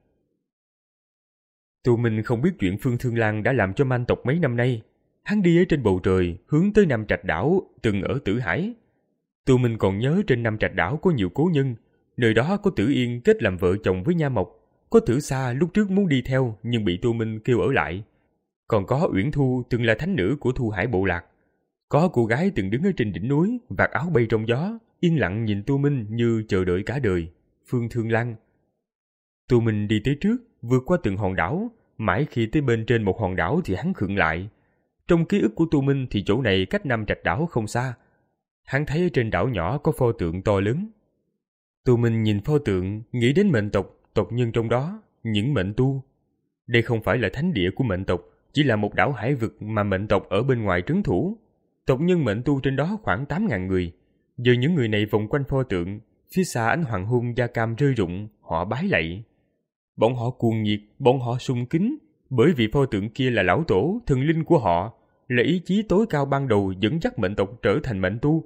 Tô Minh không biết chuyện Phương Thương Lan đã làm cho man tộc mấy năm nay. Hắn đi ở trên bầu trời, hướng tới Nam Trạch Đảo, từng ở Tử Hải. Tô Minh còn nhớ trên Nam Trạch Đảo có nhiều cố nhân, nơi đó có Tử Yên kết làm vợ chồng với Nha Mộc, có Tử Sa lúc trước muốn đi theo nhưng bị Tô Minh kêu ở lại. Còn có Uyển Thu từng là thánh nữ của Thu Hải bộ lạc. Có cô gái từng đứng ở trên đỉnh núi, vạt áo bay trong gió, yên lặng nhìn Tô Minh như chờ đợi cả đời, Phương Thương Lan. Tô Minh đi tới trước, vượt qua từng hòn đảo, mãi khi tới bên trên một hòn đảo thì hắn khựng lại. Trong ký ức của Tô Minh thì chỗ này cách Nam Trạch Đảo không xa. Hắn thấy ở trên đảo nhỏ có pho tượng to lớn. Tô Minh nhìn pho tượng, nghĩ đến mệnh tộc, tộc nhân trong đó, những mệnh tu. Đây không phải là thánh địa của mệnh tộc, chỉ là một đảo hải vực mà mệnh tộc ở bên ngoài trấn thủ. Tộc nhân mệnh tu trên đó khoảng tám ngàn người. Giờ những người này vòng quanh pho tượng, phía xa ánh hoàng hôn da cam rơi rụng, họ bái lạy. Bọn họ cuồng nhiệt, bọn họ sung kính, bởi vì pho tượng kia là lão tổ, thần linh của họ, là ý chí tối cao ban đầu dẫn dắt mệnh tộc trở thành mệnh tu.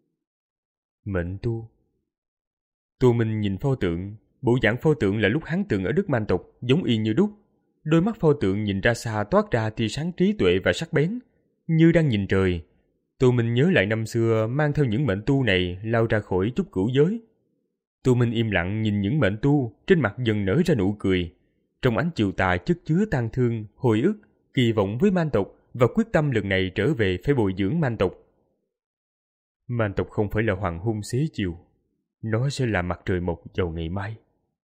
Mệnh tu. Tô Minh nhìn pho tượng, bộ dạng pho tượng là lúc hắn từng ở đất man tộc, giống y như đúc. Đôi mắt pho tượng nhìn ra xa toát ra tia sáng trí tuệ và sắc bén, như đang nhìn trời. Tô Minh nhớ lại năm xưa mang theo những mệnh tu này lao ra khỏi trúc cửu giới. Tô Minh im lặng nhìn những mệnh tu, trên mặt dần nở ra nụ cười. Trong ánh chiều tà chất chứa tang thương, hồi ức, kỳ vọng với man tộc và quyết tâm lần này trở về phải bồi dưỡng man tộc. Man tộc không phải là hoàng hôn xế chiều, nó sẽ là mặt trời mọc vào ngày mai.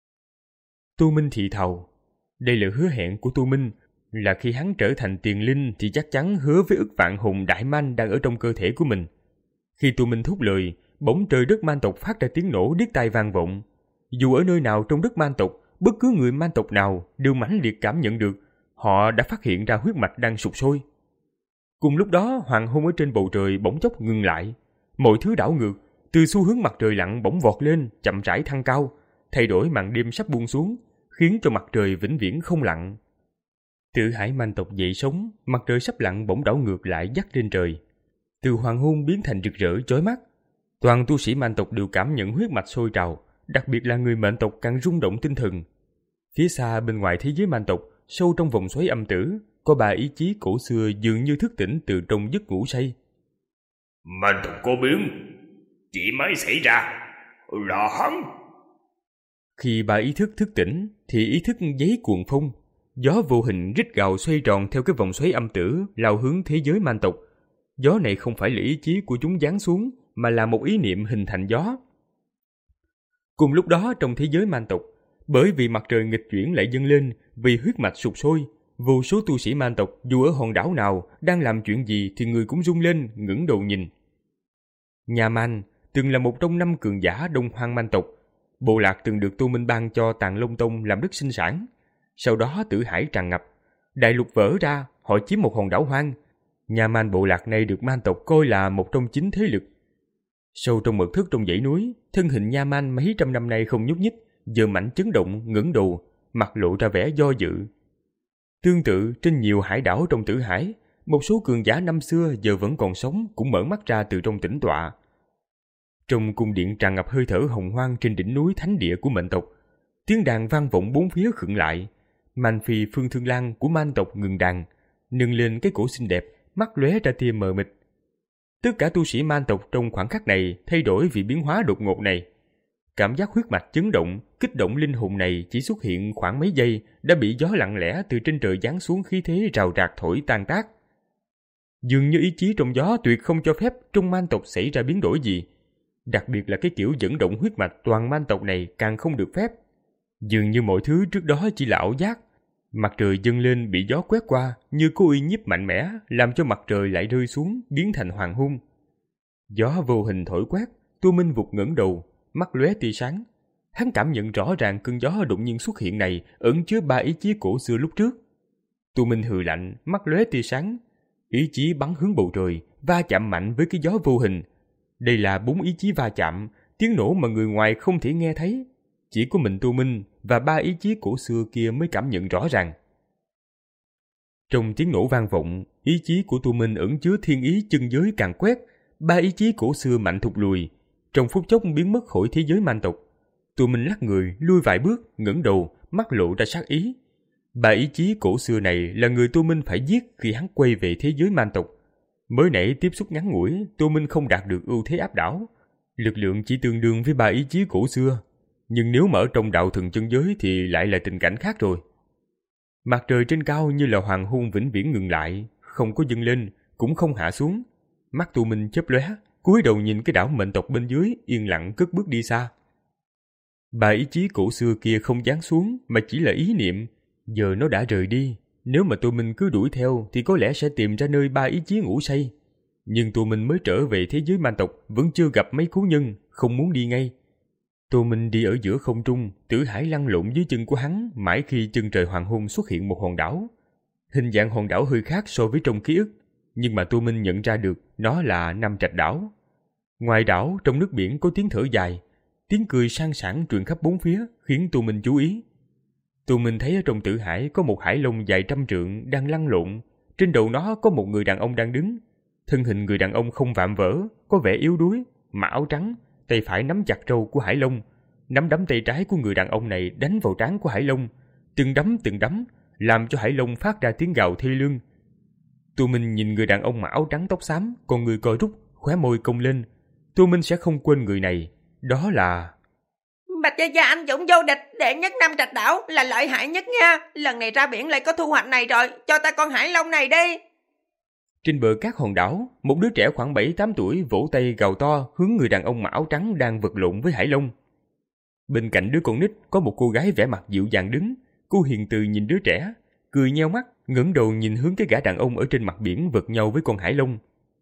Tô Minh thì thào, đây là hứa hẹn của Tô Minh, là khi hắn trở thành tiền linh thì chắc chắn hứa với ức vạn hùng đại man đang ở trong cơ thể của mình. Khi Tô Minh thốt lời, bỗng trời đất man tộc phát ra tiếng nổ điếc tai vang vọng. Dù ở nơi nào trong đất man tộc, bất cứ người man tộc nào đều mãnh liệt cảm nhận được, họ đã phát hiện ra huyết mạch đang sụp sôi. Cùng lúc đó, hoàng hôn ở trên bầu trời bỗng chốc ngừng lại. Mọi thứ đảo ngược, từ xu hướng mặt trời lặn bỗng vọt lên, chậm rãi thăng cao, thay đổi màn đêm sắp buông xuống, khiến cho mặt trời vĩnh viễn không lặn. Tử Hải man tộc dậy sống, mặt trời sắp lặn bỗng đảo ngược lại dắt lên trời. từ hoàng hôn biến thành rực rỡ chói mắt. Toàn tu sĩ man tộc đều cảm nhận huyết mạch sôi trào, đặc biệt là người mệnh tộc càng rung động tinh thần. Phía xa bên ngoài thế giới man tộc, sâu trong vòng xoáy âm tử, có ba ý chí cổ xưa dường như thức tỉnh từ trong giấc ngủ say. Man tộc có biến, chỉ mới xảy ra, là hắn. Khi ba ý thức thức tỉnh, thì ý thức giấy cuồng phong, gió vô hình rít gào xoay tròn theo cái vòng xoáy âm tử lao hướng thế giới man tộc. Gió này không phải là ý chí của chúng giáng xuống, mà là một ý niệm hình thành gió. Cùng lúc đó trong thế giới man tộc, bởi vì mặt trời nghịch chuyển lại dâng lên, vì huyết mạch sục sôi, vô số tu sĩ man tộc dù ở hòn đảo nào đang làm chuyện gì thì người cũng rung lên, ngẩng đầu nhìn. Nhà Man từng là một trong năm cường giả Đông Hoang man tộc. Bộ lạc từng được Tô Minh ban cho Tàng Long Tông làm đất sinh sản. Sau đó tử hải tràn ngập, đại lục vỡ ra, họ chiếm một hòn đảo hoang. Nhà Man bộ lạc này được man tộc coi là một trong chín thế lực. Sâu trong mật thất trong dãy núi, thân hình Nha Man mấy trăm năm nay không nhúc nhích, giờ mạnh chấn động, ngẩng đầu, mặt lộ ra vẻ do dự. Tương tự trên nhiều hải đảo trong tử hải, một số cường giả năm xưa giờ vẫn còn sống cũng mở mắt ra từ trong tĩnh tọa. Trong cung điện tràn ngập hơi thở hồng hoang trên đỉnh núi thánh địa của mệnh tộc, tiếng đàn vang vọng bốn phía khựng lại. Man Phi Phương Thương Lan của man tộc ngừng đàn, nâng lên cái cổ xinh đẹp, mắt lóe ra tia mờ mịt. Tất cả tu sĩ man tộc trong khoảng khắc này thay đổi vì biến hóa đột ngột này. Cảm giác huyết mạch chấn động, kích động linh hồn này chỉ xuất hiện khoảng mấy giây đã bị gió lặng lẽ từ trên trời giáng xuống khí thế rào rạc thổi tan tác. Dường như ý chí trong gió tuyệt không cho phép trong man tộc xảy ra biến đổi gì. Đặc biệt là cái kiểu dẫn động huyết mạch toàn man tộc này càng không được phép. Dường như mọi thứ trước đó chỉ là ảo giác. Mặt trời dâng lên bị gió quét qua như có uy nhiếp mạnh mẽ, làm cho mặt trời lại rơi xuống biến thành hoàng hôn. Gió vô hình thổi quét, Tô Minh vụt ngẩng đầu, mắt lóe tia sáng. Hắn cảm nhận rõ ràng cơn gió đột nhiên xuất hiện này ẩn chứa ba ý chí cổ xưa lúc trước. Tô Minh hừ lạnh, mắt lóe tia sáng. Ý chí bắn hướng bầu trời, va chạm mạnh với cái gió vô hình. Đây là bốn ý chí va chạm, tiếng nổ mà người ngoài không thể nghe thấy. Chỉ có mình Tô Minh và ba ý chí cổ xưa kia mới cảm nhận rõ ràng. Trong tiếng nổ vang vọng, ý chí của Tô Minh ẩn chứa thiên ý chân giới càng quét, ba ý chí cổ xưa mạnh thụt lùi, trong phút chốc biến mất khỏi thế giới man tộc. Tô Minh lắc người, lui vài bước, ngẩng đầu, mắt lộ ra sát ý. Ba ý chí cổ xưa này là người Tô Minh phải giết khi hắn quay về thế giới man tộc. Mới nãy tiếp xúc ngắn ngủi, Tô Minh không đạt được ưu thế áp đảo. Lực lượng chỉ tương đương với ba ý chí cổ xưa. Nhưng nếu mở trong đạo thần chân giới thì lại là tình cảnh khác rồi. Mặt trời trên cao như là hoàng hôn vĩnh viễn ngừng lại, không có dâng lên, cũng không hạ xuống. Mắt Tô Minh chớp lóe, cúi đầu nhìn cái đảo mệnh tộc bên dưới, yên lặng cất bước đi xa. Ba ý chí cổ xưa kia không giáng xuống mà chỉ là ý niệm, giờ nó đã rời đi. Nếu mà Tô Minh cứ đuổi theo thì có lẽ sẽ tìm ra nơi ba ý chí ngủ say. Nhưng Tô Minh mới trở về thế giới man tộc vẫn chưa gặp mấy cứu nhân, không muốn đi ngay. Tô Minh đi ở giữa không trung, tử hải lăn lộn dưới chân của hắn mãi khi chân trời hoàng hôn xuất hiện một hòn đảo. Hình dạng hòn đảo hơi khác so với trong ký ức, nhưng mà Tô Minh nhận ra được nó là Nam Trạch đảo. Ngoài đảo trong nước biển có tiếng thở dài, tiếng cười sang sảng truyền khắp bốn phía khiến Tô Minh chú ý. Tô Minh thấy ở trong tử hải có một hải long dài trăm trượng đang lăn lộn, trên đầu nó có một người đàn ông đang đứng. Thân hình người đàn ông không vạm vỡ, có vẻ yếu đuối, mặc áo trắng, tay phải nắm chặt râu của hải long, nắm đấm tay trái của người đàn ông này đánh vào trán của hải long, từng đấm từng đấm, làm cho hải long phát ra tiếng gào thê lương. Tô Minh nhìn người đàn ông mặc áo trắng tóc xám, còn người co rút, khóe môi cong lên. Tô Minh sẽ không quên người này, đó là Bạch gia gia anh dũng vô địch, đệ nhất Nam Trạch đảo là lợi hại nhất nha. Lần này ra biển lại có thu hoạch này rồi, cho ta con hải long này đi. Trên bờ cát hòn đảo, một đứa trẻ khoảng bảy tám tuổi vỗ tay gào to hướng người đàn ông mặc áo trắng đang vật lộn với hải long. Bên cạnh đứa con nít có một cô gái vẻ mặt dịu dàng đứng. Cô hiền từ nhìn đứa trẻ, cười nheo mắt, ngẩng đầu nhìn hướng cái gã đàn ông ở trên mặt biển vật nhau với con hải long.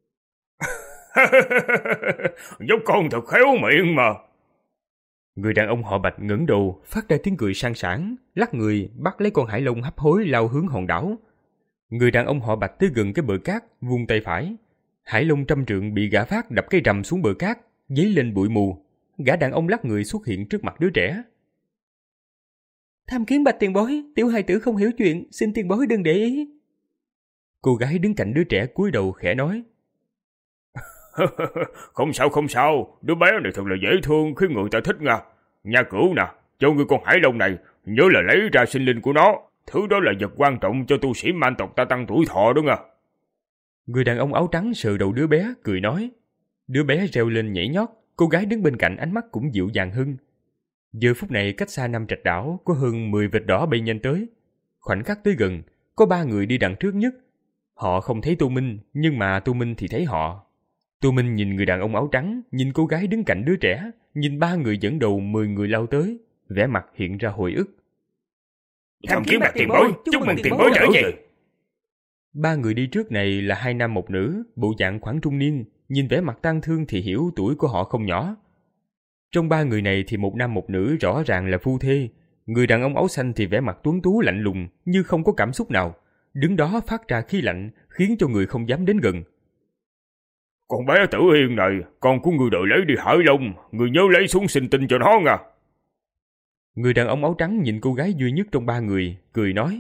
Nhóc con thật khéo miệng mà. Người đàn ông họ Bạch ngẩng đầu, phát ra tiếng cười sang sảng, lắc người bắt lấy con hải long hấp hối lao hướng hòn đảo. Người đàn ông họ Bạch tới gần cái bờ cát, vung tay phải. Hải long trăm trượng bị gã phát đập cái rầm xuống bờ cát, dấy lên bụi mù. Gã đàn ông lắc người xuất hiện trước mặt đứa trẻ. Tham kiến Bạch tiền bối, tiểu hài tử không hiểu chuyện, xin tiền bối đừng để ý. Cô gái đứng cạnh đứa trẻ cúi đầu khẽ nói. Không sao không sao, đứa bé này thật là dễ thương khiến người ta thích nha. Nha Cửu nè, cho ngươi con hải long này, nhớ là lấy ra sinh linh của nó. Thứ đó là vật quan trọng cho tu sĩ man tộc ta tăng tuổi thọ đó nha. Người đàn ông áo trắng sờ đầu đứa bé, cười nói. Đứa bé reo lên nhảy nhót, cô gái đứng bên cạnh ánh mắt cũng dịu dàng hơn. Giờ phút này cách xa Nam Trạch đảo có hơn mười vệt đỏ bay nhanh tới. Khoảnh khắc tới gần, có ba người đi đằng trước nhất. Họ không thấy Tô Minh, nhưng mà Tô Minh thì thấy họ. Tô Minh nhìn người đàn ông áo trắng, nhìn cô gái đứng cạnh đứa trẻ, nhìn ba người dẫn đầu mười người lao tới, vẻ mặt hiện ra hồi ức. Thăm kiếm bạc tiền bối, chúc mừng tiền bối trở về. Ba người đi trước này là hai nam một nữ, bộ dạng khoảng trung niên, nhìn vẻ mặt tang thương thì hiểu tuổi của họ không nhỏ. Trong ba người này thì một nam một nữ rõ ràng là phu thê. Người đàn ông áo xanh thì vẻ mặt tuấn tú lạnh lùng, như không có cảm xúc nào, đứng đó phát ra khí lạnh, khiến cho người không dám đến gần. Con bé Tử Yên này, con của người đợi lấy đi Hải Long, người nhớ lấy xuống sinh tinh cho nó nha. Người đàn ông áo trắng nhìn cô gái duy nhất trong ba người, cười nói.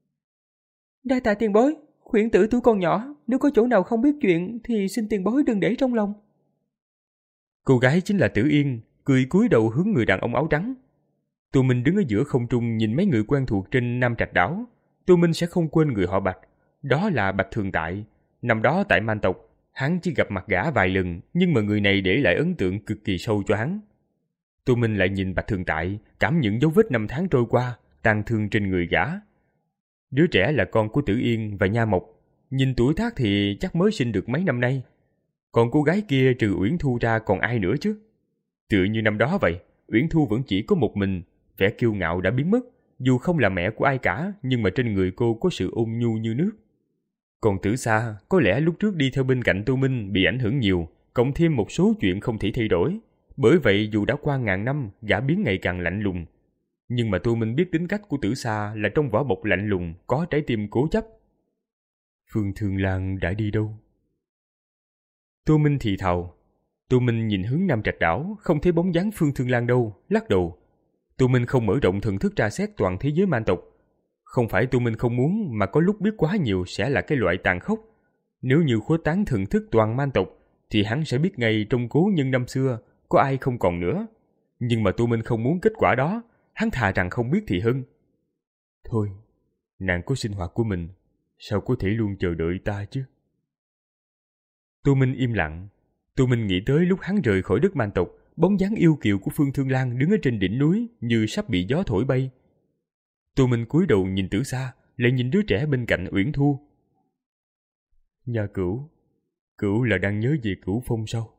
Đa tạ tiền bối, khuyển tử tuổi con nhỏ, nếu có chỗ nào không biết chuyện thì xin tiền bối đừng để trong lòng. Cô gái chính là Tử Yên, cười cúi đầu hướng người đàn ông áo trắng. Tô Minh đứng ở giữa không trung nhìn mấy người quen thuộc trên Nam Trạch đảo. Tô Minh sẽ không quên người họ Bạch, đó là Bạch Thường Tại. Năm đó tại Man tộc, hắn chỉ gặp mặt gã vài lần, nhưng mà người này để lại ấn tượng cực kỳ sâu cho hắn. Tô Minh lại nhìn Bạch Thường Tại, cảm nhận dấu vết năm tháng trôi qua, tang thương trên người gã. Đứa trẻ là con của Tử Yên và Nha Mộc, nhìn tuổi tác thì chắc mới sinh được mấy năm nay. Còn cô gái kia trừ Uyển Thu ra còn ai nữa chứ? Tựa như năm đó vậy, Uyển Thu vẫn chỉ có một mình, vẻ kiêu ngạo đã biến mất, dù không là mẹ của ai cả, nhưng mà trên người cô có sự ôn nhu như nước. Còn Tử Sa, có lẽ lúc trước đi theo bên cạnh Tô Minh bị ảnh hưởng nhiều, cộng thêm một số chuyện không thể thay đổi. Bởi vậy dù đã qua ngàn năm, gã biến ngày càng lạnh lùng. Nhưng mà Tô Minh biết tính cách của Tử Sa là trong vỏ bọc lạnh lùng, có trái tim cố chấp. Phương Thương Lan đã đi đâu? Tô Minh thì thào. Tô Minh nhìn hướng Nam Trạch đảo, không thấy bóng dáng Phương Thương Lan đâu, lắc đầu. Tô Minh không mở rộng thần thức tra xét toàn thế giới man tộc. Không phải Tô Minh không muốn, mà có lúc biết quá nhiều sẽ là cái loại tàn khốc. Nếu như khuếch tán thần thức toàn man tộc, thì hắn sẽ biết ngay trong cố nhân năm xưa có ai không còn nữa. Nhưng mà Tô Minh không muốn kết quả đó, hắn thà rằng không biết thì hơn. Thôi, nàng có sinh hoạt của mình, sao có thể luôn chờ đợi ta chứ? Tô Minh im lặng. Tô Minh nghĩ tới lúc hắn rời khỏi đất man tộc, bóng dáng yêu kiều của Phương Thương Lan đứng ở trên đỉnh núi như sắp bị gió thổi bay. Tô Minh cúi đầu nhìn Tử Sa, lại nhìn đứa trẻ bên cạnh Uyển Thu. Nhà Cửu, Cửu là đang nhớ về Cửu Phong sao?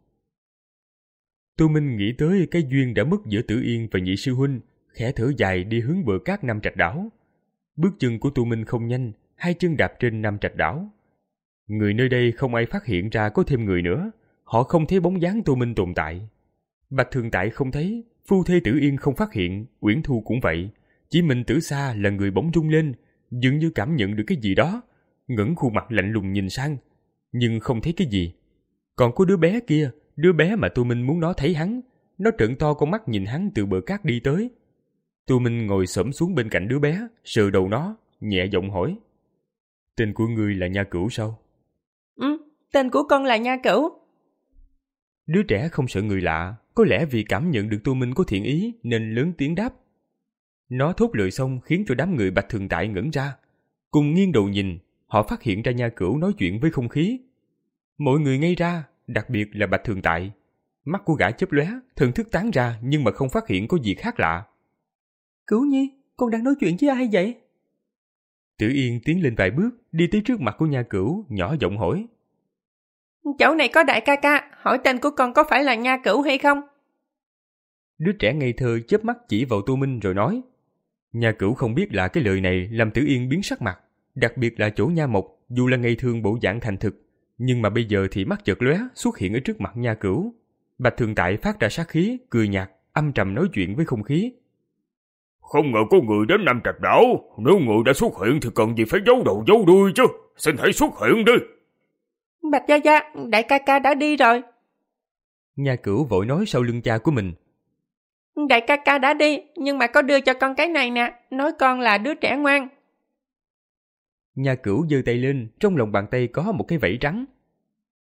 Tô Minh nghĩ tới cái duyên đã mất giữa Tử Yên và nhị sư huynh, khẽ thở dài đi hướng bờ cát Nam Trạch đảo. Bước chân của Tô Minh không nhanh, hai chân đạp trên Nam Trạch đảo. Người nơi đây không ai phát hiện ra có thêm người nữa, họ không thấy bóng dáng Tô Minh tồn tại. Bạch Thường Tại không thấy, phu thê Tử Yên không phát hiện, Uyển Thu cũng vậy. Chỉ mình Tử Sa là người bỗng rung lên, dường như cảm nhận được cái gì đó, ngẩng khuôn mặt lạnh lùng nhìn sang, nhưng không thấy cái gì. Còn có đứa bé kia, đứa bé mà Tô Minh muốn nó thấy hắn, nó trợn to con mắt nhìn hắn từ bờ cát đi tới. Tô Minh ngồi xổm xuống bên cạnh đứa bé, sờ đầu nó, nhẹ giọng hỏi. Tên của ngươi là Nha Cửu sao? Ừ, tên của con là Nha Cửu. Đứa trẻ không sợ người lạ, có lẽ vì cảm nhận được Tô Minh có thiện ý nên lớn tiếng đáp. Nó thốt lời xong khiến cho đám người Bạch Thường Tại ngẩn ra. Cùng nghiêng đầu nhìn, họ phát hiện ra Nha Cửu nói chuyện với không khí. Mọi người ngây ra, đặc biệt là Bạch Thường Tại. Mắt của gã chớp lóe, thần thức tán ra nhưng mà không phát hiện có gì khác lạ. Cửu Nhi, con đang nói chuyện với ai vậy? Tử Yên tiến lên vài bước, đi tới trước mặt của Nha Cửu, nhỏ giọng hỏi. Chỗ này có đại ca ca, hỏi tên của con có phải là Nha Cửu hay không? Đứa trẻ ngây thơ chớp mắt chỉ vào Tô Minh rồi nói. Nha Cửu không biết là cái lời này làm Tử Yên biến sắc mặt, đặc biệt là chỗ Nha Mộc, dù là ngày thường bộ dạng thành thực, nhưng mà bây giờ thì mắt chợt lóe xuất hiện ở trước mặt Nha Cửu. Bạch Thường Tại phát ra sát khí, cười nhạt, âm trầm nói chuyện với không khí. Không ngờ có người đến Nam Trạch đảo, nếu người đã xuất hiện thì cần gì phải giấu đầu giấu đuôi chứ, xin hãy xuất hiện đi. Bạch gia gia, đại ca ca đã đi rồi. Nha Cửu vội nói sau lưng cha của mình. Đại ca ca đã đi, nhưng mà có đưa cho con cái này nè, nói con là đứa trẻ ngoan. Nha Cửu giơ tay lên, trong lòng bàn tay có một cái vảy trắng.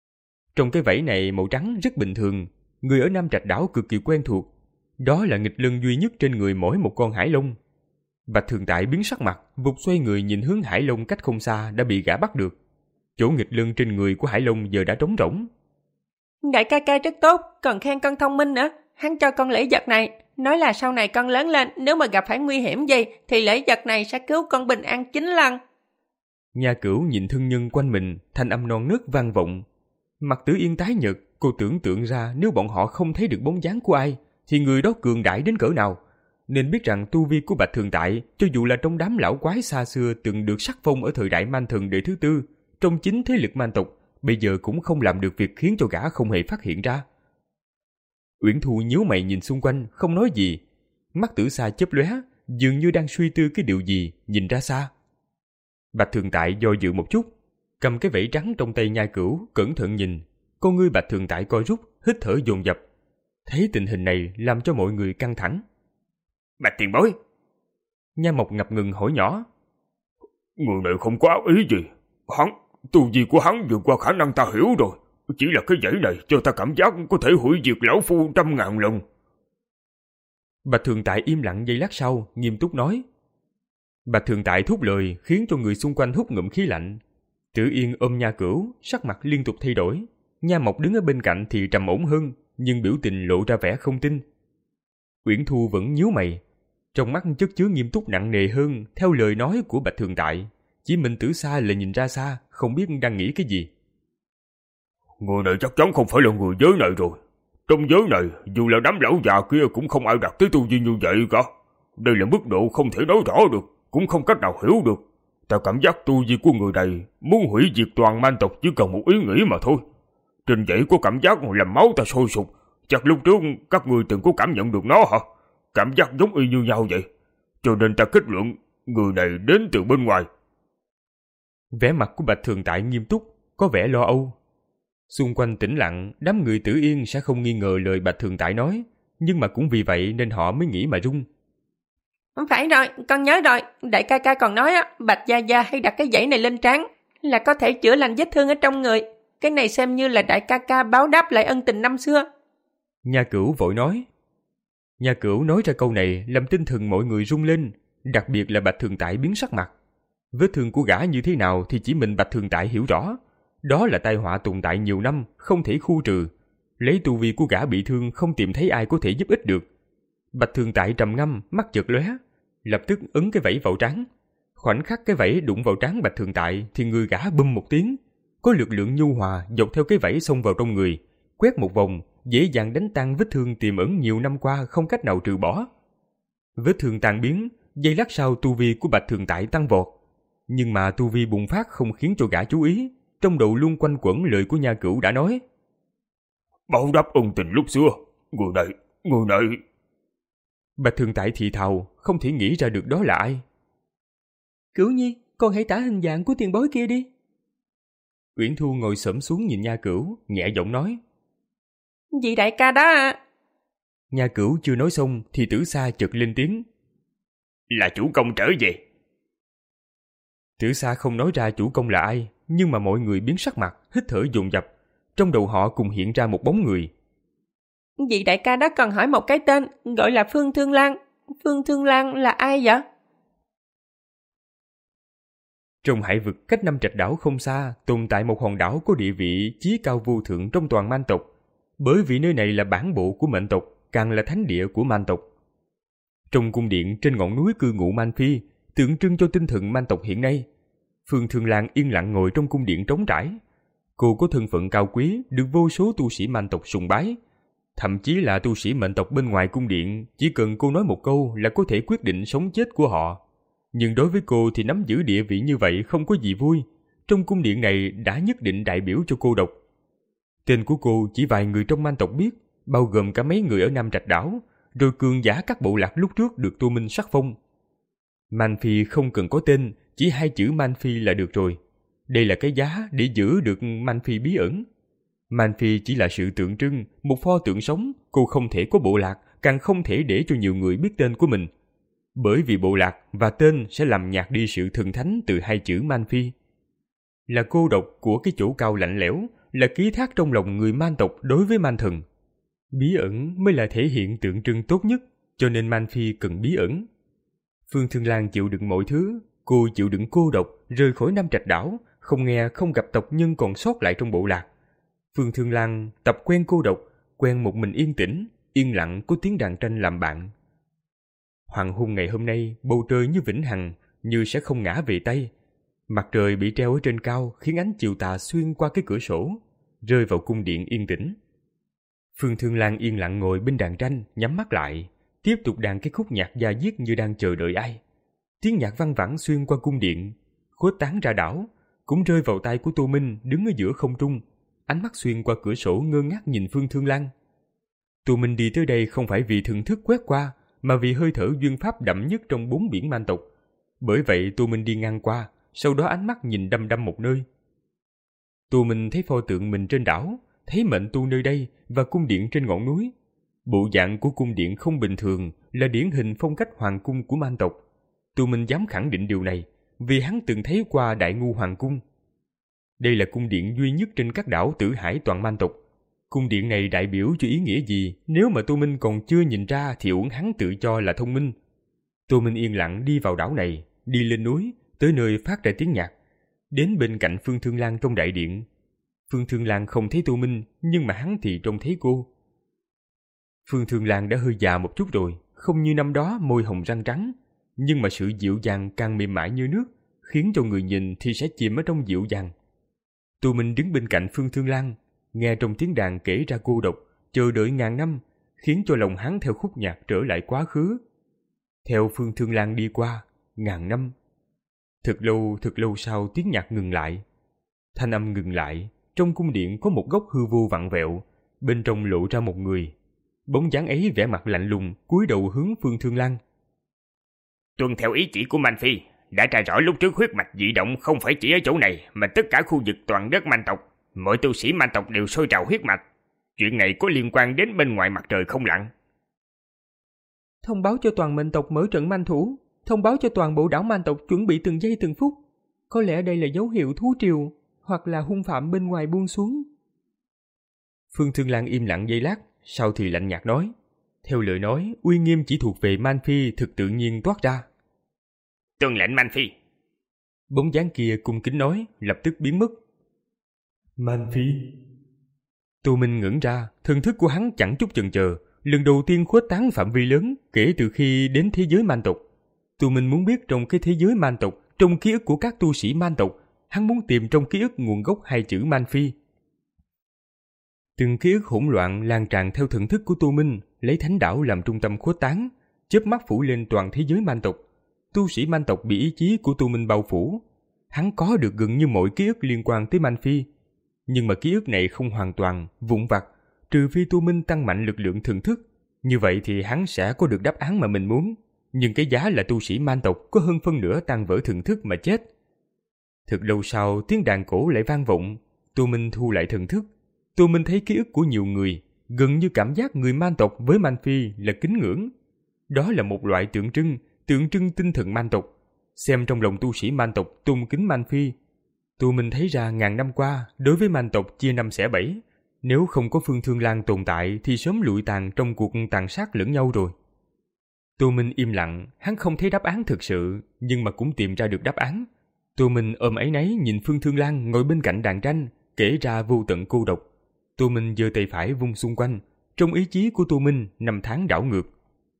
Trong cái vảy này màu trắng rất bình thường, người ở Nam Trạch đảo cực kỳ quen thuộc. Đó là nghịch lân duy nhất trên người mỗi một con hải long. Bạch Thường Tại biến sắc mặt, vụt xoay người nhìn hướng hải long cách không xa đã bị gã bắt được. Chỗ nghịch lân trên người của hải long giờ đã trống rỗng. Đại ca ca rất tốt, còn khen con thông minh nữa. Hắn cho con lễ vật này, nói là sau này con lớn lên, nếu mà gặp phải nguy hiểm gì thì lễ vật này sẽ cứu con bình an chín lần. Nha Cửu nhìn thân nhân quanh mình, thanh âm non nớt vang vọng. Mặt Tử Yên tái nhợt, cô tưởng tượng ra nếu bọn họ không thấy được bóng dáng của ai thì người đó cường đại đến cỡ nào, nên biết rằng tu vi của Bạch Thường Tại, cho dù là trong đám lão quái xa xưa từng được sắc phong ở thời đại Man Thần đời thứ tư, trong chính thế lực man tộc, bây giờ cũng không làm được việc khiến cho gã không hề phát hiện ra. Uyển Thu nhíu mày nhìn xung quanh, không nói gì. Mắt Tử Sa chớp lóe, dường như đang suy tư cái điều gì, nhìn ra xa. Bạch Thường Tại do dự một chút, cầm cái vảy trắng trong tay Nha Cửu, cẩn thận nhìn. Con ngươi Bạch Thường Tại co rút, hít thở dồn dập. Thấy tình hình này làm cho mọi người căng thẳng. Bạch tiền bối. Nha Mộc ngập ngừng hỏi nhỏ. Người này không có ác ý gì. Hắn, tu vi của hắn vượt qua khả năng ta hiểu rồi. Chỉ là cái dãy này cho ta cảm giác có thể hủy diệt lão phu trăm ngàn lần. Bạch Thường Tại im lặng giây lát sau, nghiêm túc nói. Bạch Thường Tại thốt lời khiến cho người xung quanh hút ngụm khí lạnh. Tử Yên ôm Nha Cửu, sắc mặt liên tục thay đổi. Nha Mộc đứng ở bên cạnh thì trầm ổn hơn, nhưng biểu tình lộ ra vẻ không tin. Uyển Thu vẫn nhíu mày, trong mắt chất chứa nghiêm túc nặng nề hơn theo lời nói của Bạch Thường Tại. Chỉ mình Tử Sa là nhìn ra xa, không biết đang nghĩ cái gì. Người này chắc chắn không phải là người giới này rồi. Trong giới này, dù là đám lão già kia cũng không ai đạt tới tu vi như vậy cả. Đây là mức độ không thể nói rõ được, cũng không cách nào hiểu được. Ta cảm giác tu vi của người này muốn hủy diệt toàn man tộc chỉ cần một ý nghĩ mà thôi. Trên dãy có cảm giác làm máu ta sôi sục. Chắc lúc trước các người từng có cảm nhận được nó hả? Cảm giác giống y như nhau vậy. Cho nên ta kết luận người này đến từ bên ngoài. Vẻ mặt của Bạch Thường Tại nghiêm túc, có vẻ lo âu. Xung quanh tĩnh lặng, đám người Tử Yên sẽ không nghi ngờ lời Bạch Thường Tại nói, nhưng mà cũng vì vậy nên họ mới nghĩ mà run. Không phải rồi, con nhớ rồi, đại ca ca còn nói á, Bạch Gia Gia hay đặt cái dãy này lên trán là có thể chữa lành vết thương ở trong người. Cái này xem như là đại ca ca báo đáp lại ân tình năm xưa. Nha Cửu vội nói. Nha Cửu nói ra câu này làm tinh thần mọi người rung lên, đặc biệt là Bạch Thường Tại biến sắc mặt. Vết thương của gã như thế nào thì chỉ mình Bạch Thường Tại hiểu rõ. Đó là tai họa tồn tại nhiều năm, không thể khu trừ. Lấy tu vi của gã bị thương không tìm thấy ai có thể giúp ích được. Bạch Thường Tại trầm ngâm, mắt chợt lóe, lập tức ấn cái vảy vào trán. Khoảnh khắc cái vảy đụng vào trán Bạch Thường Tại thì người gã bum một tiếng, có lực lượng nhu hòa dọc theo cái vảy xông vào trong người, quét một vòng, dễ dàng đánh tan vết thương tiềm ẩn nhiều năm qua không cách nào trừ bỏ. Vết thương tan biến, giây lát sau tu vi của Bạch Thường Tại tăng vọt, nhưng mà tu vi bùng phát không khiến cho gã chú ý. Trong đầu luôn quanh quẩn lời của Nha Cửu đã nói. Báo đáp ân tình lúc xưa, người này, người này. Bạch Thường Tại thì thào, không thể nghĩ ra được đó là ai. Cửu Nhi, con hãy tả hình dạng của tiền bối kia đi. Uyển Thu ngồi xổm xuống nhìn Nha Cửu, nhẹ giọng nói. Vị đại ca đó à. Nha Cửu chưa nói xong thì Tử Sa chợt lên tiếng. Là chủ công trở về. Tử Sa không nói ra chủ công là ai, nhưng mà mọi người biến sắc mặt, hít thở dồn dập. Trong đầu họ cùng hiện ra một bóng người. Vị đại ca đó còn hỏi một cái tên, gọi là Phương Thương Lan. Phương Thương Lan là ai vậy? Trong hải vực cách Nam Trạch đảo không xa, tồn tại một hòn đảo có địa vị chí cao vô thượng trong toàn man tộc. Bởi vì nơi này là bản bộ của mệnh tộc, càng là thánh địa của man tộc. Trong cung điện trên ngọn núi cư ngụ Man Phi, tượng trưng cho tinh thần man tộc hiện nay, Phương Thương Lan yên lặng ngồi trong cung điện trống trải. Cô có thân phận cao quý, được vô số tu sĩ man tộc sùng bái. Thậm chí là tu sĩ mệnh tộc bên ngoài cung điện, chỉ cần cô nói một câu là có thể quyết định sống chết của họ. Nhưng đối với cô thì nắm giữ địa vị như vậy không có gì vui. Trong cung điện này đã nhất định đại biểu cho cô độc. Tên của cô chỉ vài người trong man tộc biết, bao gồm cả mấy người ở Nam Trạch đảo, rồi cường giả các bộ lạc lúc trước được Tô Minh sắc phong. Man Phi không cần có tên, chỉ hai chữ Man Phi là được rồi. Đây là cái giá để giữ được Man Phi bí ẩn. Man Phi chỉ là sự tượng trưng, một pho tượng sống, cô không thể có bộ lạc, càng không thể để cho nhiều người biết tên của mình. Bởi vì bộ lạc và tên sẽ làm nhạt đi sự thần thánh từ hai chữ Man Phi. Là cô độc của cái chỗ cao lạnh lẽo, là ký thác trong lòng người man tộc đối với man thần. Bí ẩn mới là thể hiện tượng trưng tốt nhất, cho nên Man Phi cần bí ẩn. Phương Thương Lan chịu đựng mọi thứ, cô chịu đựng cô độc, rời khỏi Nam Trạch đảo, không nghe không gặp tộc nhân còn sót lại trong bộ lạc. Phương Thương Lan tập quen cô độc, quen một mình yên tĩnh, yên lặng có tiếng đàn tranh làm bạn. Hoàng hôn ngày hôm nay, bầu trời như vĩnh hằng, như sẽ không ngã về Tây. Mặt trời bị treo ở trên cao khiến ánh chiều tà xuyên qua cái cửa sổ, rơi vào cung điện yên tĩnh. Phương Thương Lan yên lặng ngồi bên đàn tranh, nhắm mắt lại, tiếp tục đàn cái khúc nhạc da diết như đang chờ đợi ai. Tiếng nhạc văng vẳng xuyên qua cung điện, khuếch tán ra đảo, cũng rơi vào tai của Tô Minh đứng ở giữa không trung, ánh mắt xuyên qua cửa sổ ngơ ngác nhìn Phương Thương Lan. Tô Minh đi tới đây không phải vì thưởng thức quét qua, mà vì hơi thở duyên pháp đậm nhất trong bốn biển man tộc. Bởi vậy Tô Minh đi ngang qua, sau đó ánh mắt nhìn đăm đăm một nơi. Tô Minh thấy pho tượng mình trên đảo, thấy mệnh tu nơi đây và cung điện trên ngọn núi. Bộ dạng của cung điện không bình thường, là điển hình phong cách hoàng cung của man tộc. Tô Minh dám khẳng định điều này, vì hắn từng thấy qua Đại Ngu Hoàng Cung. Đây là cung điện duy nhất trên các đảo Tử Hải toàn man tộc. Cung điện này đại biểu cho ý nghĩa gì, nếu mà Tô Minh còn chưa nhìn ra thì uổng hắn tự cho là thông minh. Tô Minh yên lặng đi vào đảo này, đi lên núi, tới nơi phát ra tiếng nhạc, đến bên cạnh Phương Thương Lan trong đại điện. Phương Thương Lan không thấy Tô Minh, nhưng mà hắn thì trông thấy cô. Phương Thương Lan đã hơi già một chút rồi, không như năm đó môi hồng răng trắng, nhưng mà sự dịu dàng càng mềm mại như nước, khiến cho người nhìn thì sẽ chìm ở trong dịu dàng. Tô Minh đứng bên cạnh Phương Thương Lan, nghe trong tiếng đàn kể ra cô độc, chờ đợi ngàn năm, khiến cho lòng hắn theo khúc nhạc trở lại quá khứ. Theo Phương Thương Lan đi qua, ngàn năm. Thật lâu, thật lâu sau tiếng nhạc ngừng lại. Thanh âm ngừng lại, trong cung điện có một góc hư vô vặn vẹo, bên trong lộ ra một người. Bóng dáng ấy vẻ mặt lạnh lùng, cúi đầu hướng Phương Thương Lan. Tuân theo ý chỉ của Man Phi, đã tra rõ lúc trước huyết mạch dị động không phải chỉ ở chỗ này, mà tất cả khu vực toàn đất man tộc. Mọi tu sĩ man tộc đều sôi trào huyết mạch. Chuyện này có liên quan đến bên ngoài mặt trời không lặn. Thông báo cho toàn mệnh tộc mở trận man thủ, thông báo cho toàn bộ đảo man tộc chuẩn bị từng giây từng phút. Có lẽ đây là dấu hiệu thú triều, hoặc là hung phạm bên ngoài buông xuống. Phương Thương Lan im lặng giây lát, sau thì lạnh nhạt nói. Theo lời nói, uy nghiêm chỉ thuộc về Man Phi thực tự nhiên toát ra. Tuân lệnh Man Phi. Bóng dáng kia cung kính nói, lập tức biến mất. Man Phi. Tô Minh ngẩng ra, thần thức của hắn chẳng chút chần chờ, lần đầu tiên khuếch tán phạm vi lớn kể từ khi đến thế giới man tộc. Tô Minh muốn biết trong cái thế giới man tộc, trong ký ức của các tu sĩ man tộc, hắn muốn tìm trong ký ức nguồn gốc hai chữ Man Phi. Từng ký ức hỗn loạn lan tràn theo thần thức của Tô Minh, lấy thánh đảo làm trung tâm khuếch tán, chớp mắt phủ lên toàn thế giới man tộc. Tu sĩ man tộc bị ý chí của Tô Minh bao phủ. Hắn có được gần như mọi ký ức liên quan tới Man Phi. Nhưng mà ký ức này không hoàn toàn, vụn vặt, trừ phi Tô Minh tăng mạnh lực lượng thần thức. Như vậy thì hắn sẽ có được đáp án mà mình muốn. Nhưng cái giá là tu sĩ man tộc có hơn phân nửa tan vỡ thần thức mà chết. Thật lâu sau, tiếng đàn cổ lại vang vọng. Tô Minh thu lại thần thức. Tô Minh thấy ký ức của nhiều người, gần như cảm giác người man tộc với Man Phi là kính ngưỡng. Đó là một loại tượng trưng, tượng trưng tinh thần man tộc. Xem trong lòng tu sĩ man tộc tôn kính Man Phi. Tô Minh thấy ra ngàn năm qua, đối với man tộc chia năm xẻ bảy. Nếu không có Phương Thương Lan tồn tại thì sớm lụi tàn trong cuộc tàn sát lẫn nhau rồi. Tô Minh im lặng, hắn không thấy đáp án thực sự, nhưng mà cũng tìm ra được đáp án. Tô Minh ôm áy náy nhìn Phương Thương Lan ngồi bên cạnh đàn tranh, kể ra vô tận cô độc. Tô Minh giơ tay phải vung xung quanh, trong ý chí của Tô Minh năm tháng đảo ngược.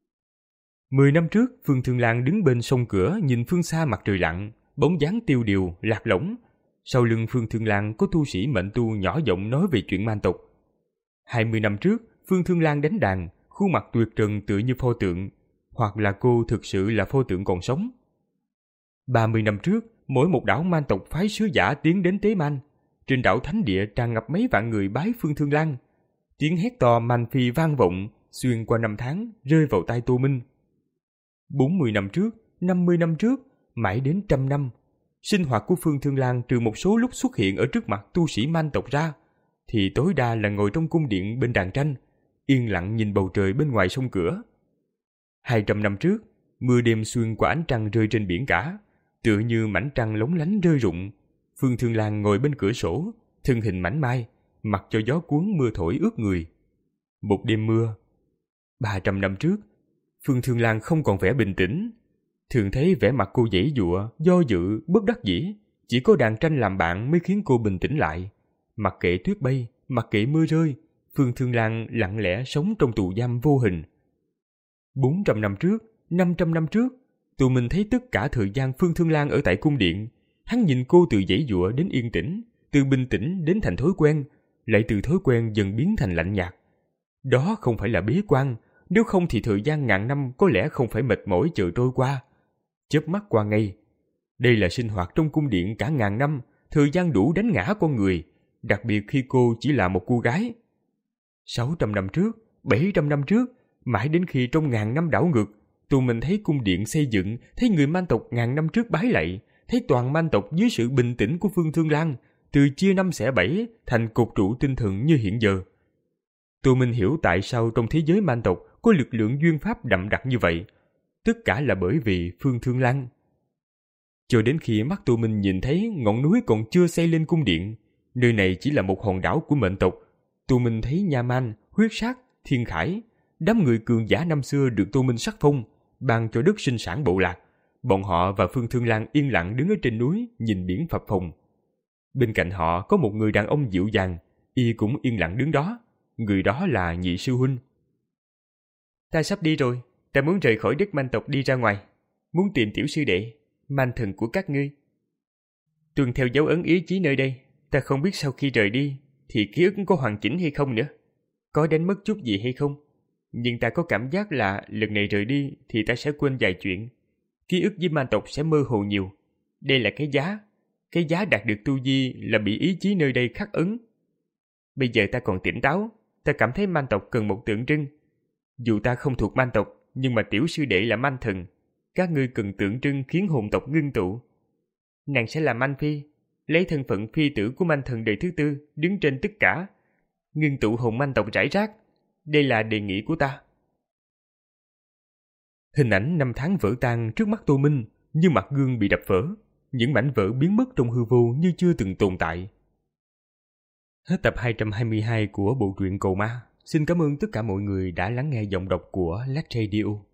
Mười năm trước, Phương Thương Lan đứng bên sông cửa nhìn phương xa mặt trời lặn, bóng dáng tiêu điều, lạc lõng. Sau lưng Phương Thương Lan có tu sĩ mệnh tu nhỏ giọng nói về chuyện man tộc. Hai mươi năm trước, Phương Thương Lan đánh đàn, khuôn mặt tuyệt trần tựa như pho tượng, hoặc là cô thực sự là pho tượng còn sống. Ba mươi năm trước, mỗi một đảo man tộc phái sứ giả tiến đến tế man. Trên đảo thánh địa tràn ngập mấy vạn người bái Phương Thương Lan. Tiếng hét to Man Phi vang vọng, xuyên qua năm tháng, rơi vào tai Tô Minh. Bốn mươi năm trước, năm mươi năm trước, mãi đến trăm năm, sinh hoạt của Phương Thương Lan trừ một số lúc xuất hiện ở trước mặt tu sĩ man tộc ra, thì tối đa là ngồi trong cung điện bên đàn tranh, yên lặng nhìn bầu trời bên ngoài sông cửa. Hai trăm năm trước, mưa đêm xuyên qua ánh trăng rơi trên biển cả, tựa như mảnh trăng lóng lánh rơi rụng. Phương Thương Lan ngồi bên cửa sổ, thân hình mảnh mai, mặc cho gió cuốn mưa thổi ướt người. Một đêm mưa. Ba trăm năm trước, Phương Thương Lan không còn vẻ bình tĩnh. Thường thấy vẻ mặt cô giãy giụa, do dự, bất đắc dĩ. Chỉ có đàn tranh làm bạn mới khiến cô bình tĩnh lại. Mặc kệ tuyết bay, mặc kệ mưa rơi, Phương Thương Lan lặng lẽ sống trong tù giam vô hình. Bốn trăm năm trước, năm trăm năm trước, tụi mình thấy tất cả thời gian Phương Thương Lan ở tại cung điện. Hắn nhìn cô từ giãy giụa đến yên tĩnh, từ bình tĩnh đến thành thói quen, lại từ thói quen dần biến thành lạnh nhạt. Đó không phải là bế quan, nếu không thì thời gian ngàn năm có lẽ không phải mệt mỏi chờ trôi qua. Chớp mắt qua ngay. Đây là sinh hoạt trong cung điện cả ngàn năm, thời gian đủ đánh ngã con người, đặc biệt khi cô chỉ là một cô gái. Sáu trăm năm trước, bảy trăm năm trước, mãi đến khi trong ngàn năm đảo ngược, tụi mình thấy cung điện xây dựng, thấy người Man tộc ngàn năm trước bái lạy, thấy toàn Man tộc dưới sự bình tĩnh của Phương Thương Lan, từ chia năm xẻ bảy thành cột trụ tinh thần như hiện giờ. Tụi mình hiểu tại sao trong thế giới Man tộc có lực lượng duyên pháp đậm đặc như vậy. Tất cả là bởi vì Phương Thương Lan. Cho đến khi mắt tụi mình nhìn thấy ngọn núi còn chưa xây lên cung điện, nơi này chỉ là một hòn đảo của mệnh tộc. Tụi mình thấy Nha Man, Huyết Sát, Thiên Khải, đám người cường giả năm xưa được Tô Minh sắc phong, ban cho đất sinh sản bộ lạc. Bọn họ và Phương Thương Lan yên lặng đứng ở trên núi, nhìn biển phập phồng. Bên cạnh họ có một người đàn ông dịu dàng, y cũng yên lặng đứng đó. Người đó là Nhị sư huynh. Ta sắp đi rồi, ta muốn rời khỏi đất Man tộc đi ra ngoài, muốn tìm tiểu sư đệ, man thần của các ngươi. Tuân theo dấu ấn ý chí nơi đây, ta không biết sau khi rời đi thì ký ức có hoàn chỉnh hay không nữa, có đánh mất chút gì hay không. Nhưng ta có cảm giác là lần này rời đi thì ta sẽ quên vài chuyện. Ký ức với man tộc sẽ mơ hồ nhiều. Đây là cái giá. Cái giá đạt được tu vi là bị ý chí nơi đây khắc ấn. Bây giờ ta còn tỉnh táo, ta cảm thấy man tộc cần một tượng trưng. Dù ta không thuộc man tộc, nhưng mà tiểu sư đệ là man thần. Các ngươi cần tượng trưng khiến hồn tộc ngưng tụ. Nàng sẽ là man phi, lấy thân phận phi tử của man thần đời thứ tư, đứng trên tất cả, ngưng tụ hồn man tộc rải rác. Đây là đề nghị của ta. Hình ảnh năm tháng vỡ tan trước mắt Tô Minh, như mặt gương bị đập vỡ. Những mảnh vỡ biến mất trong hư vô như chưa từng tồn tại. Hết tập hai trăm hai mươi hai của bộ truyện Cầu Ma. Xin cảm ơn tất cả mọi người đã lắng nghe giọng đọc của Lách Radio.